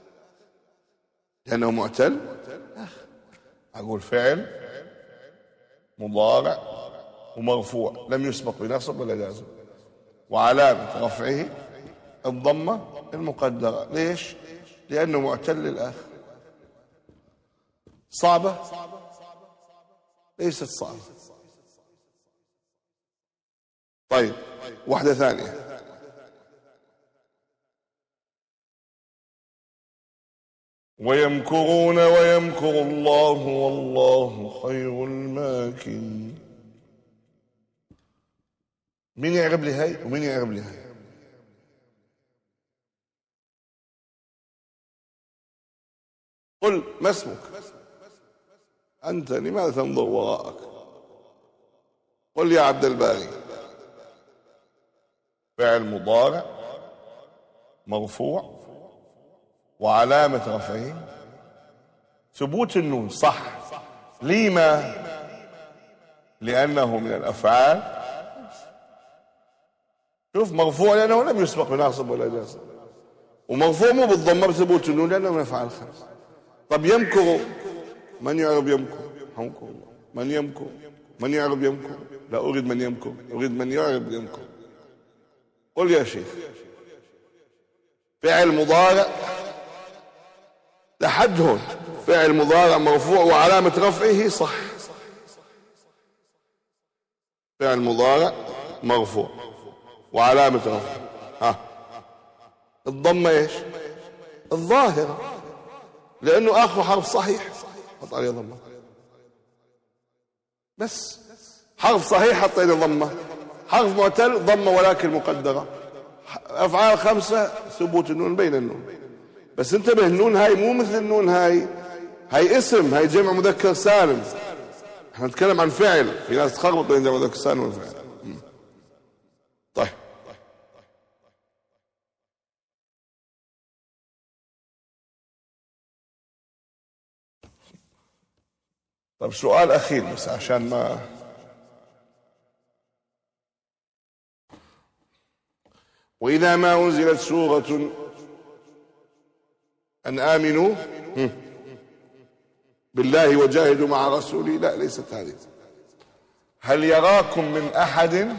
لأنه معتل الآخر. أقول فعل مضارع ومرفوع لم يسبق بنصب ولا جازم، وعلامة رفعه الضمة المقدرة. ليش؟ لأنه معتل الآخر. صعبة؟ ليست صعبة. طيب واحدة ثانية. ويمكرون ويمكر الله والله خير الماكرين. مين يعرب لي هاي ومين يعرب لي هاي؟ قل ما اسمك أنت، لماذا تنظر وراءك؟ قل يا عبد الباري. فعل مضارع مرفوع وعلامة رفعه ثبوت النون. صح. لما؟ لأنه من الأفعال. شوف، مرفوع لأنه لم يسبق بناصب ولا جازم، ومرفوع مو بالضمة بثبوت النون لأنه من الأفعال الخمس. طب يمكر، من يعرب يمكر؟ يمكر الله. من يمكر؟ من يعرب يمكر؟ لا أريد من يمكر، أريد من يعرب يمكر. قل يا شيخ. فعل مضارع لحد هون، فعل مضارع مرفوع وعلامة رفعه. صح. فعل مضارع مرفوع وعلامة رفعه ها الضمة ايش؟ الظاهرة، لأنه آخر حرف صحيح حط عليه ضمة. بس حرف صحيح حط عليه ضمة، حرف معتل ضمة ولكن مقدرة. أفعال خمسة ثبوت النون بين النون. بس انتبه، النون هاي مو مثل النون هاي، هاي اسم، هاي جمع مذكر سالم. احنا نتكلم عن فعل، في ناس تخربط بين جمع مذكر سالم والفعل. طيب طيب سؤال أخير بس عشان ما وإذا ما أنزلت سورة أن آمنوا بالله وجاهدوا مع رسوله، لا ليست هذه. هل يراكم من أحد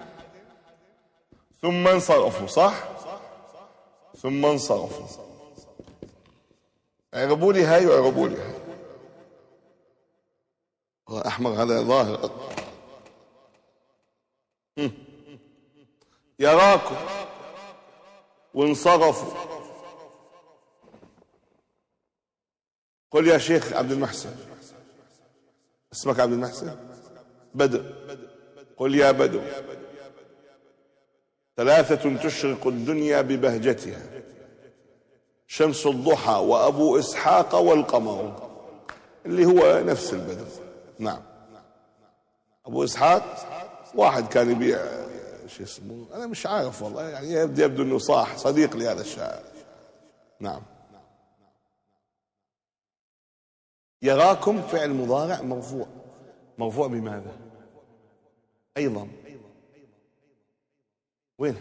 ثم انصرفوا؟ صح؟ ثم انصرفوا. اعربوا لي هاي واعربوا لي هاي. أحمر هذا ظاهر. يراكم وانصرفوا. قل يا شيخ عبد المحسن. اسمك عبد المحسن؟ بدر. قل يا بدر. ثلاثة تشرق الدنيا ببهجتها: شمس الضحى وأبو إسحاق والقمر، اللي هو نفس البدر. نعم. أبو إسحاق واحد كان يبيع شو اسمه، أنا مش عارف والله، يعني يبدو أنه صاح صديق لهذا الشاعر. نعم. يراكم فعل مضارع مرفوع. مرفوع بماذا؟ أيضا وين؟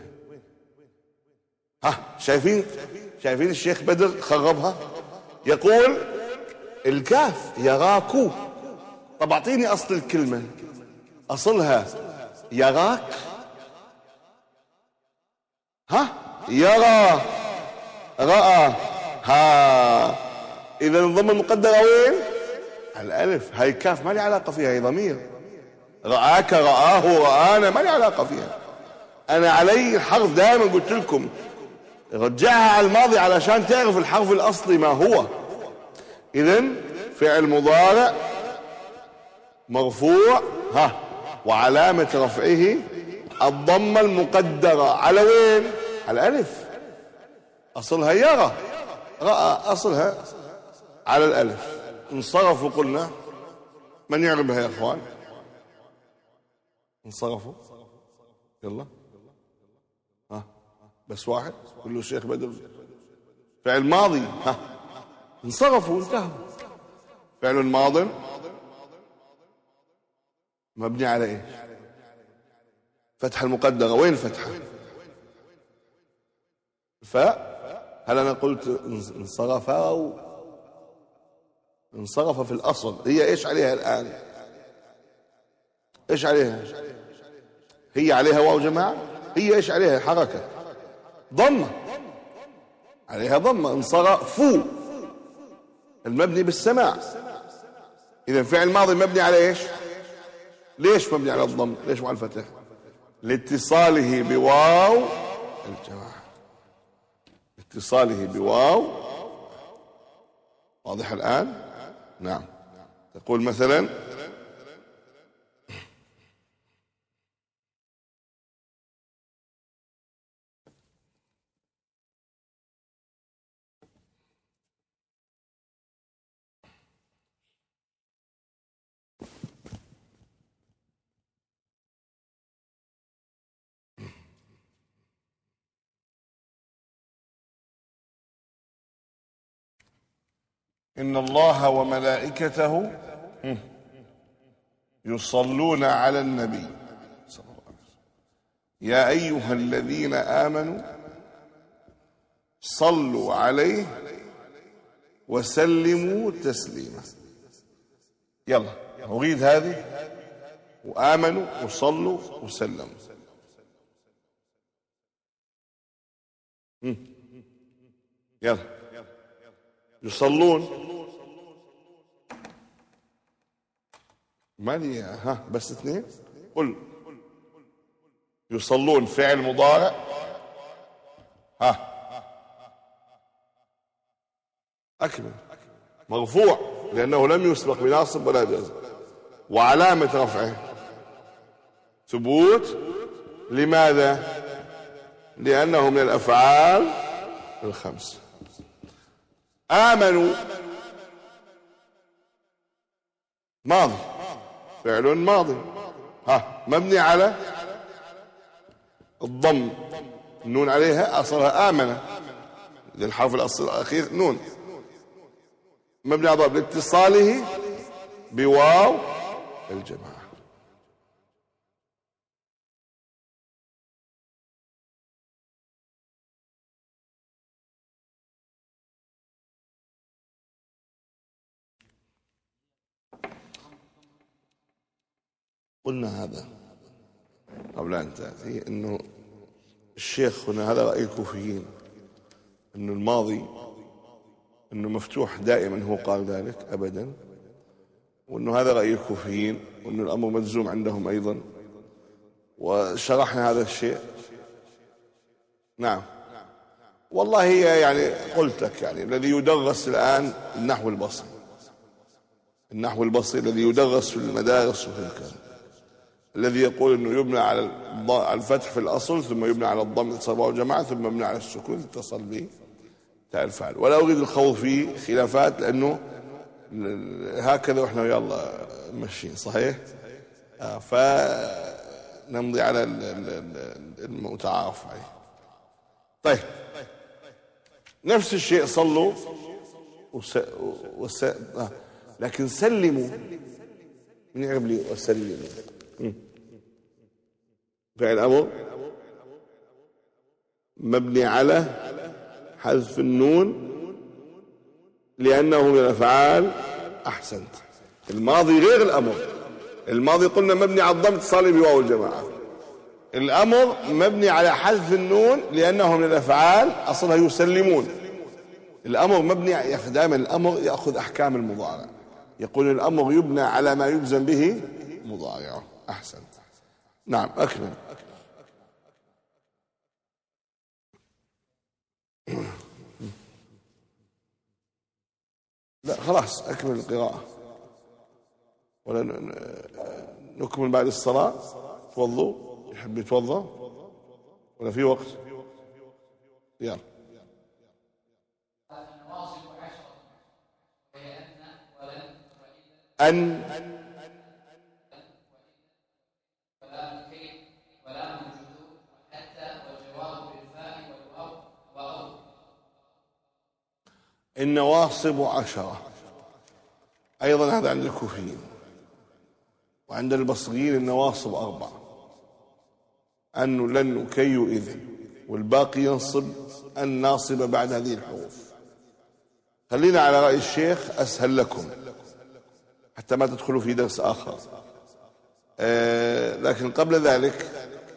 ها شايفين؟ شايفين الشيخ بدر خربها؟ يقول الكاف يراكو. طب أعطيني أصل الكلمة. أصلها يراك. ها يرى رأى. ها إذا الضمة المقدرة وين؟ الألف. هاي كاف ما لي علاقة فيها، هي ضمير. رآك رآه رآنا ما لي علاقة فيها. أنا علي الحرف دائما قلت لكم رجعها على الماضي علشان تعرف الحرف الأصلي ما هو. إذن فعل مضارع مرفوع ها وعلامة رفعه الضمة المقدرة على وين؟ على الألف. أصلها يرى. رأى أصلها على الألف. انصرفوا قلنا من يعربها يا أخوان؟ انصرفوا يلا ها بس واحد قل له الشيخ بدر. فعل ماضي ها انصرفوا انتهوا. فعل ماض مبني على ايش؟ فتحة المقدرة. وين الفتحة؟ فهل انا قلت انصرف او انصرف في الاصل؟ هي ايش عليها الان؟ ايش عليها؟ هي عليها واو جماعة؟ هي ايش عليها؟ حركة ضمة عليها ضمة. انصرفوا المبني بالسماع. إذا فعل ماضي مبني على ايش؟ ليش مبني على الضم؟ ليش مع الفتح؟ لاتصاله بواو الجماعة، اتصاله بواو. واضح الآن؟ نعم. تقول مثلا إن الله وملائكته يصلون على النبي صلى الله عليه وسلم يا أيها الذين آمنوا صلوا عليه وسلموا تسليما. يلا أريد هذه، وآمنوا وصلوا وسلموا. يلا يصلون، مالي ها بس اثنين. قل يصلون فعل مضارع، ها أكمل، مرفوع لأنه لم يسبق بناصب ولا جازم، وعلامة رفعه ثبوت. لماذا؟ لأنه من الأفعال الخمس. آمنوا ماضي، فعل ماضي، ها مبني على الضم، النون عليها أصلها آمنة، للحرف الأصل الأخير نون، مبني على الضم لاتصاله بواو الجماعة. قلنا هذا قبل أن تأتي أنه الشيخ هنا هذا رأي الكوفيين، أنه الماضي أنه مفتوح دائما، هو قال ذلك أبدا، وأنه هذا رأي الكوفيين، وأنه الأمر مجزوم عندهم أيضا، وشرحنا هذا الشيء. نعم والله هي يعني قلتك يعني الذي يدرس الآن النحو البصري، النحو البصري الذي يدرس في المدارس وفي الكلام، الذي يقول انه يبنى على الفتح في الاصل، ثم يبنى على الضم اتصال بواو الجماعه، ثم يبنى على السكون اتصل به تاء الفاعل. ولا اريد الخوض في خلافات لانه هكذا واحنا يلا ماشيين صحيح. آه فنمضي على المتعارف عليه. طيب نفس الشيء صلوا وس... وس... آه. لكن سلموا من يعرف لي وسلموا فعل أمر مبني على حذف النون لأنه من الأفعال. أحسنت. الماضي غير الأمر، الماضي قلنا مبني على الضم اتصالي بواو الجماعة، الأمر مبني على حذف النون لأنه من الأفعال أصلها يسلمون. الأمر مبني يأخذ دائما، الأمر يأخذ أحكام المضارع، يقول الأمر يبنى على ما يجزم به مضارعه. أحسنت. نعم أكمل. لا خلاص أكمل القراءة، ولا نكمل بعد الصلاة؟ توضوا، يحب يتوضا ولا في وقت؟ يلا. أن النواصب عشرة أيضا، هذا عند الكوفيين، وعند البصريين النواصب أربعة، أن لن كي إذن، والباقي ينصب الناصب بعد هذه الحروف. خلينا على رأي الشيخ أسهل لكم حتى ما تدخلوا في درس آخر. آه لكن قبل ذلك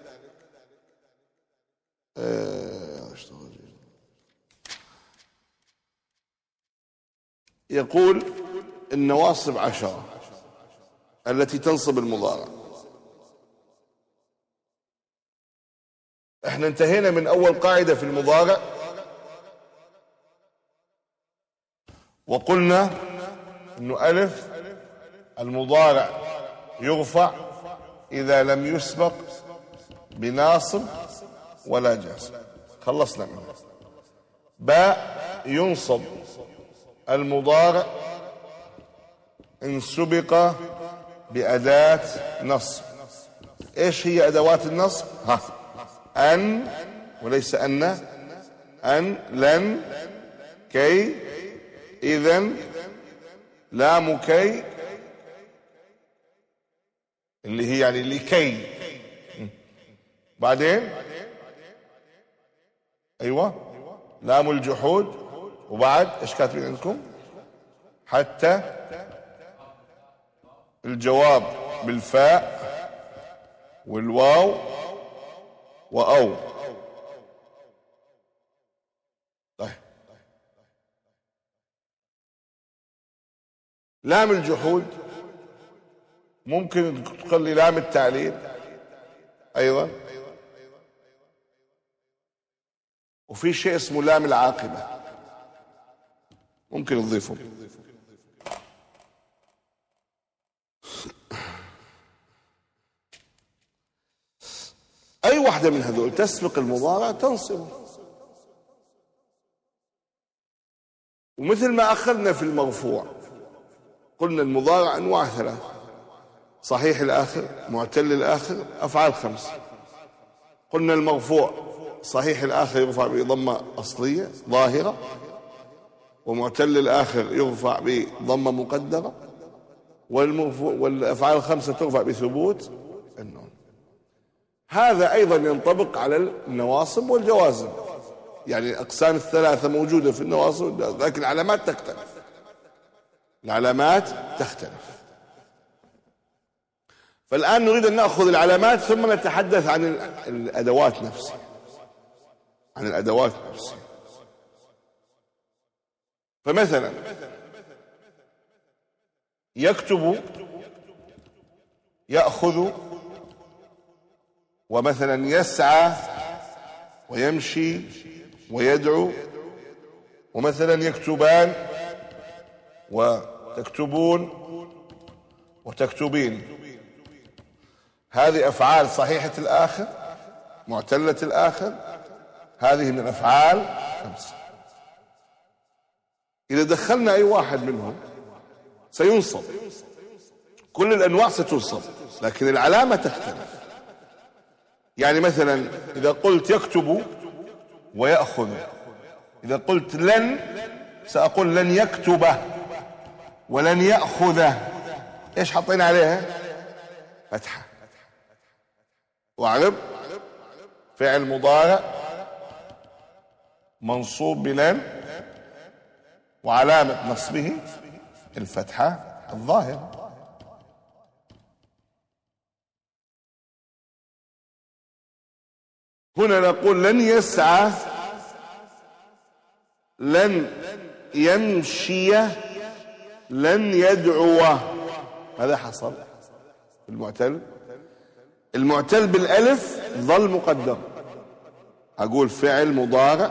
آه يقول النواصب عشرة التي تنصب المضارع. احنا انتهينا من اول قاعدة في المضارع، وقلنا انه الف المضارع يرفع اذا لم يسبق بناصب ولا جازم، خلصنا منه. باء ينصب المضارع ان سبق بأداة نصب. ايش هي ادوات النصب؟ ها ان وليس ان، ان، لن، كي، اذن، لام كي اللي هي يعني لكي، بعدين ايوه لام الجحود، وبعد ايش كاتبين عندكم؟ حتى الجواب بالفاء والواو وأو. طيب لام الجحود ممكن تخلي لام التعليل أيضا، وفي شيء اسمه لام العاقبة ممكن تضيفه. أي واحدة من هذول تسبق المضارع تنصبه. ومثل ما أخذنا في المرفوع قلنا المضارع أنواع ثلاث: صحيح الآخر، معتل الآخر، أفعال خمس. قلنا المرفوع صحيح الآخر يرفع بضمة أصلية ظاهرة، ومعتل الآخر يرفع بضمة مقدرة، والمرفوع والأفعال الخمسة ترفع بثبوت النون. هذا أيضا ينطبق على النواصب والجوازم، يعني الأقسام الثلاثة موجودة في النواصب والجوازم، لكن العلامات تختلف. العلامات تختلف. فالآن نريد أن نأخذ العلامات ثم نتحدث عن الأدوات نفسها، عن الأدوات نفسها. فمثلا يكتب، يأخذ، ومثلا يسعى ويمشي ويدعو، ومثلا يكتبان وتكتبون وتكتبين. هذه أفعال صحيحة الآخر معتلة الآخر، هذه من الأفعال خمسة. إذا دخلنا أي واحد منهم سينصب، كل الأنواع ستنصب، لكن العلامة تختلف. يعني مثلا إذا قلت يكتب ويأخذ، إذا قلت لن سأقول لن يكتبه ولن يأخذه. إيش حطينا عليها؟ فتحة. واعرب فعل مضارع منصوب بلن وعلامة نصبه الفتحة الظاهرة. هنا نقول لن يسعى، لن يمشي، لن يدعو. هذا حصل في المعتل. المعتل بالألف ظل مقدر. أقول فعل مضارع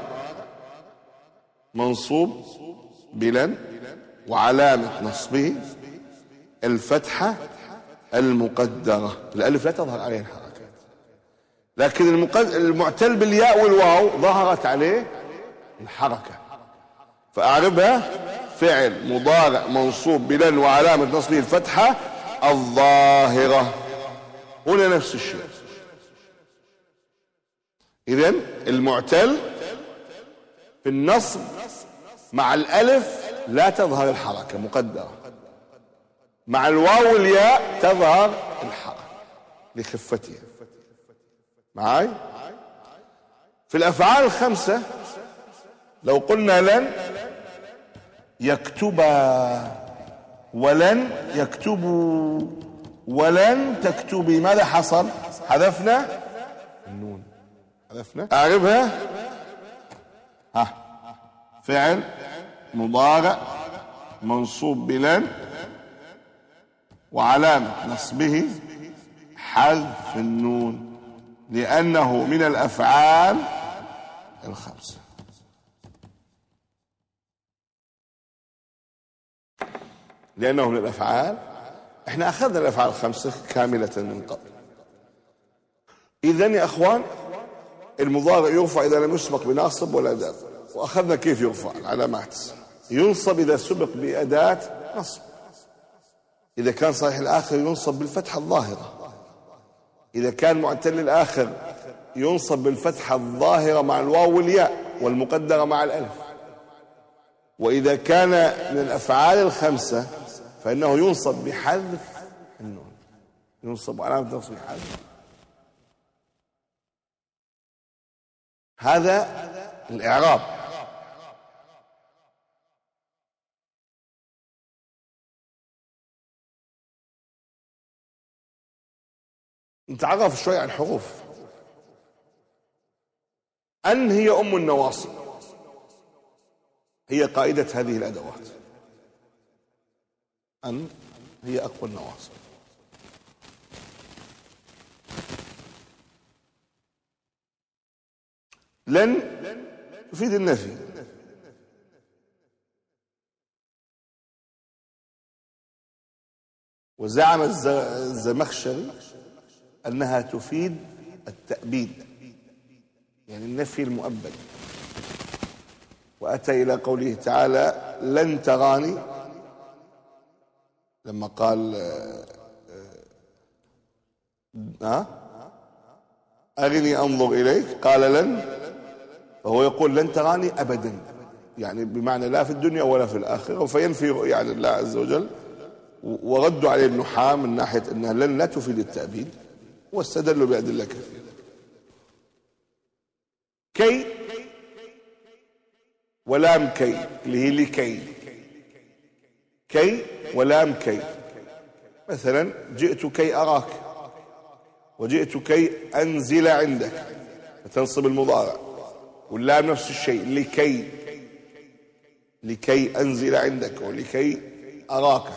منصوب بلن وعلامة نصبه الفتحة المقدرة. الألف لا تظهر عليه الحركات، لكن المعتل بالياء والواو ظهرت عليه الحركة. فأعربها فعل مضارع منصوب بلن وعلامة نصبه الفتحة الظاهرة. هنا نفس الشيء. إذن المعتل في النصب مع الألف لا تظهر الحركة مقدرة، مع الواو والياء تظهر الحركة لخفتها. معاي؟ في الأفعال الخمسة لو قلنا لن يكتبا ولن يكتبوا ولن تكتبي، ماذا حصل؟ حذفنا النون، حذفنا. أعربها ها فعل مضارع منصوب بلن وعلامة نصبه حذف النون. لأنه من الأفعال الخمسة. لأنه من الأفعال، احنا أخذنا الأفعال الخمسة كاملة من قبل. إذن يا أخوان المضارع يرفع إذا لم يسبق بناصب ولا أداة، وأخذنا كيف يرفع العلامات. ينصب إذا سبق بأداة نصب، إذا كان صحيح الآخر ينصب بالفتحة الظاهرة، إذا كان معتل الآخر ينصب بالفتحة الظاهرة مع الواو والياء والمقدرة مع الألف، وإذا كان من الأفعال الخمسة فإنه ينصب بحذف النون، ينصب علامة نصب بحذف. هذا الإعراب. نتعرف شوي عن الحروف. أن هي أم النواصب، هي قائدة هذه الأدوات. أن هي أقوى النواصب. لن تفيد النفي، وزعم الزمخشري أنها تفيد التأبيد، يعني النفي المؤبد. وأتى إلى قوله تعالى لن تراني، لما قال ها أرني أنظر إليك قال لن، فهو يقول لن تراني أبدا، يعني بمعنى لا في الدنيا ولا في الآخرة، فينفي يعني الله عز وجل. وردوا عليه النحاة من ناحية أنها لن لا تفيد التأبيد، واستدلوا بأدلة كثيرة. كي ولام كي اللي هي لكي، كي ولام كي. مثلا جئت كي أراك، وجئت كي أنزل عندك، فتنصب المضارع، واللام نفس الشيء لكي، لكي أنزل عندك ولكي أراك.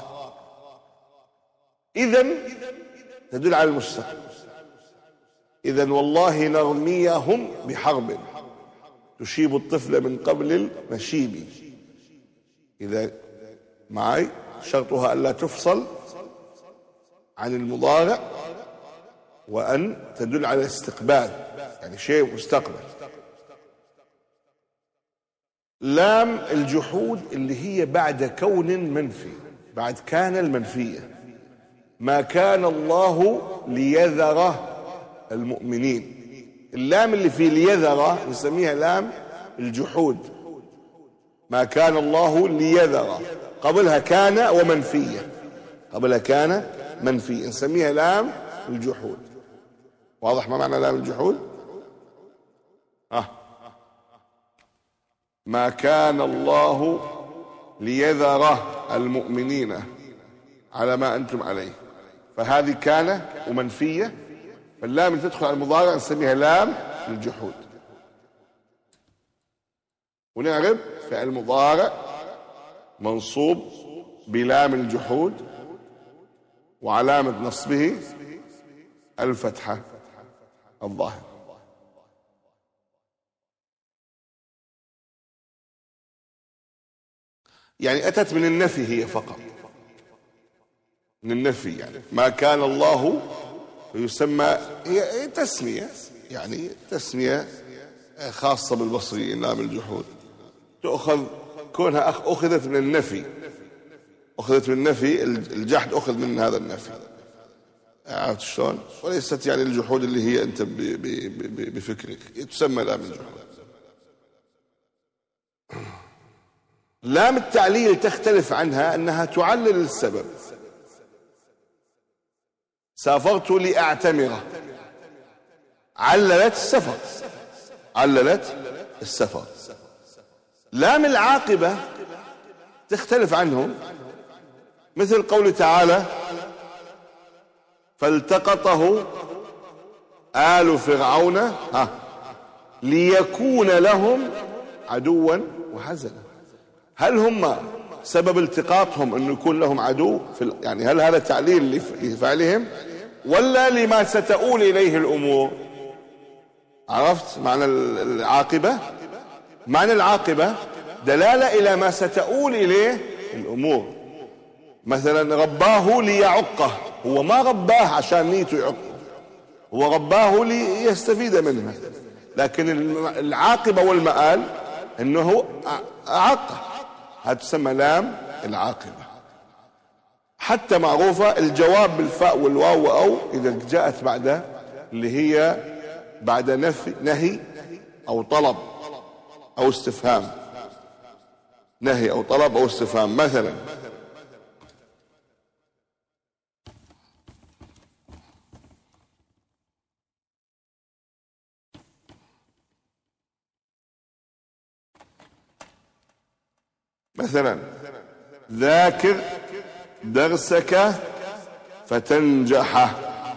إذن تدل على المستقبل. إذن والله نرميهم بحرب تشيب الطفل من قبل المشيب. إذا معي شرطها ألا تفصل عن المضارع، وأن تدل على استقبال، يعني شيء مستقبل. لام الجحود اللي هي بعد كون منفي، بعد كان المنفية. ما كان الله ليذر المؤمنين، اللام اللي في ليذر نسميها لام الجحود. ما كان الله ليذر، قبلها كان ومنفية، قبلها كان منفية، نسميها لام الجحود. واضح ما معنى لام الجحود؟ آه. ما كان الله ليذر المؤمنين على ما أنتم عليه، فهذه كان ومنفية، فاللام اللي تدخل على المضارع نسميها لام الجحود. ونعرف فعل مضارع منصوب بلام الجحود، وعلامة نصبه الفتحة الظاهرة. يعني أتت من النفي هي فقط، من النفي. يعني ما كان الله يسمى، هي تسمية، يعني تسمية خاصة بالبصريين لام الجحود، تأخذ كونها أخذت من النفي، أخذت من النفي، الجحد أخذ من هذا النفي. عرفت شلون؟ وليست يعني الجحود اللي هي أنت بفكرك، تسمى لام الجحود. لام التعليل تختلف عنها أنها تعلل السبب. سافرت لأعتمر، عللت السفر، عللت السفر. لام العاقبة تختلف عنهم، مثل قول تعالى فالتقطه آل فرعون ها ليكون لهم عدوا وحزنا. هل هم سبب التقاطهم أنه يكون لهم عدو في، يعني هل هذا تعليل لفعلهم ولا لما ستؤول إليه الأمور؟ عرفت معنى العاقبة؟ معنى العاقبة دلالة إلى ما ستؤول إليه الأمور. مثلا رباه ليعقه، هو ما رباه عشان نيته يعقه، هو رباه ليستفيد منه، لكن العاقبة والمآل انه أعقه، هذا تسمى لام العاقبة. حتى معروفة الجواب بالفاء والواو وأو إذا جاءت بعد اللي هي بعد نفي نهي أو طلب أو استفهام، نهي أو طلب أو استفهام. مثلا مثلا ذاكر درسك فتنجح.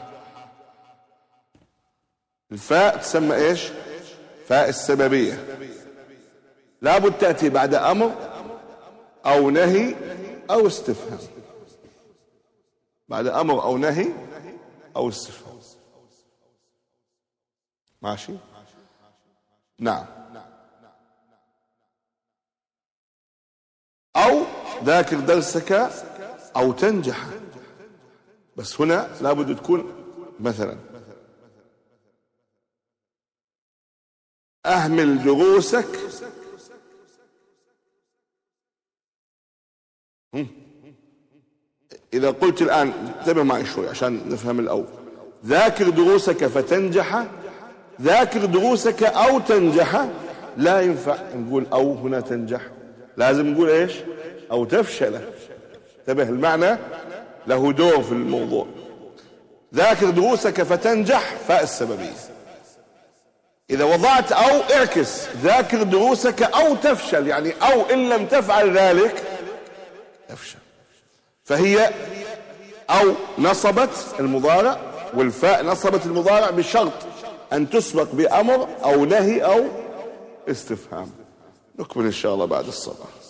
الفاء تسمى ايش؟ فاء السببية، لابد تأتي بعد أمر أو نهي أو استفهام، بعد أمر أو نهي أو استفهام. ماشي؟ نعم. أو ذاكر درسك أو تنجح، بس هنا لابد تكون مثلا أهمل دروسك إذا قلت الآن انتبه معي شوي عشان نفهم الأول. ذاكر دروسك فتنجح، ذاكر دروسك أو تنجح، لا ينفع نقول أو هنا تنجح، لازم نقول إيش؟ أو تفشل. انتبه المعنى له دور في الموضوع. ذاكر دروسك فتنجح فاء السببية. إذا وضعت أو اعكس ذاكر دروسك أو تفشل، يعني أو إن لم تفعل ذلك تفشل. فهي أو نصبت المضارع، والفاء نصبت المضارع بشرط أن تسبق بأمر أو نهي أو استفهام. نكمل إن شاء الله بعد الصلاة.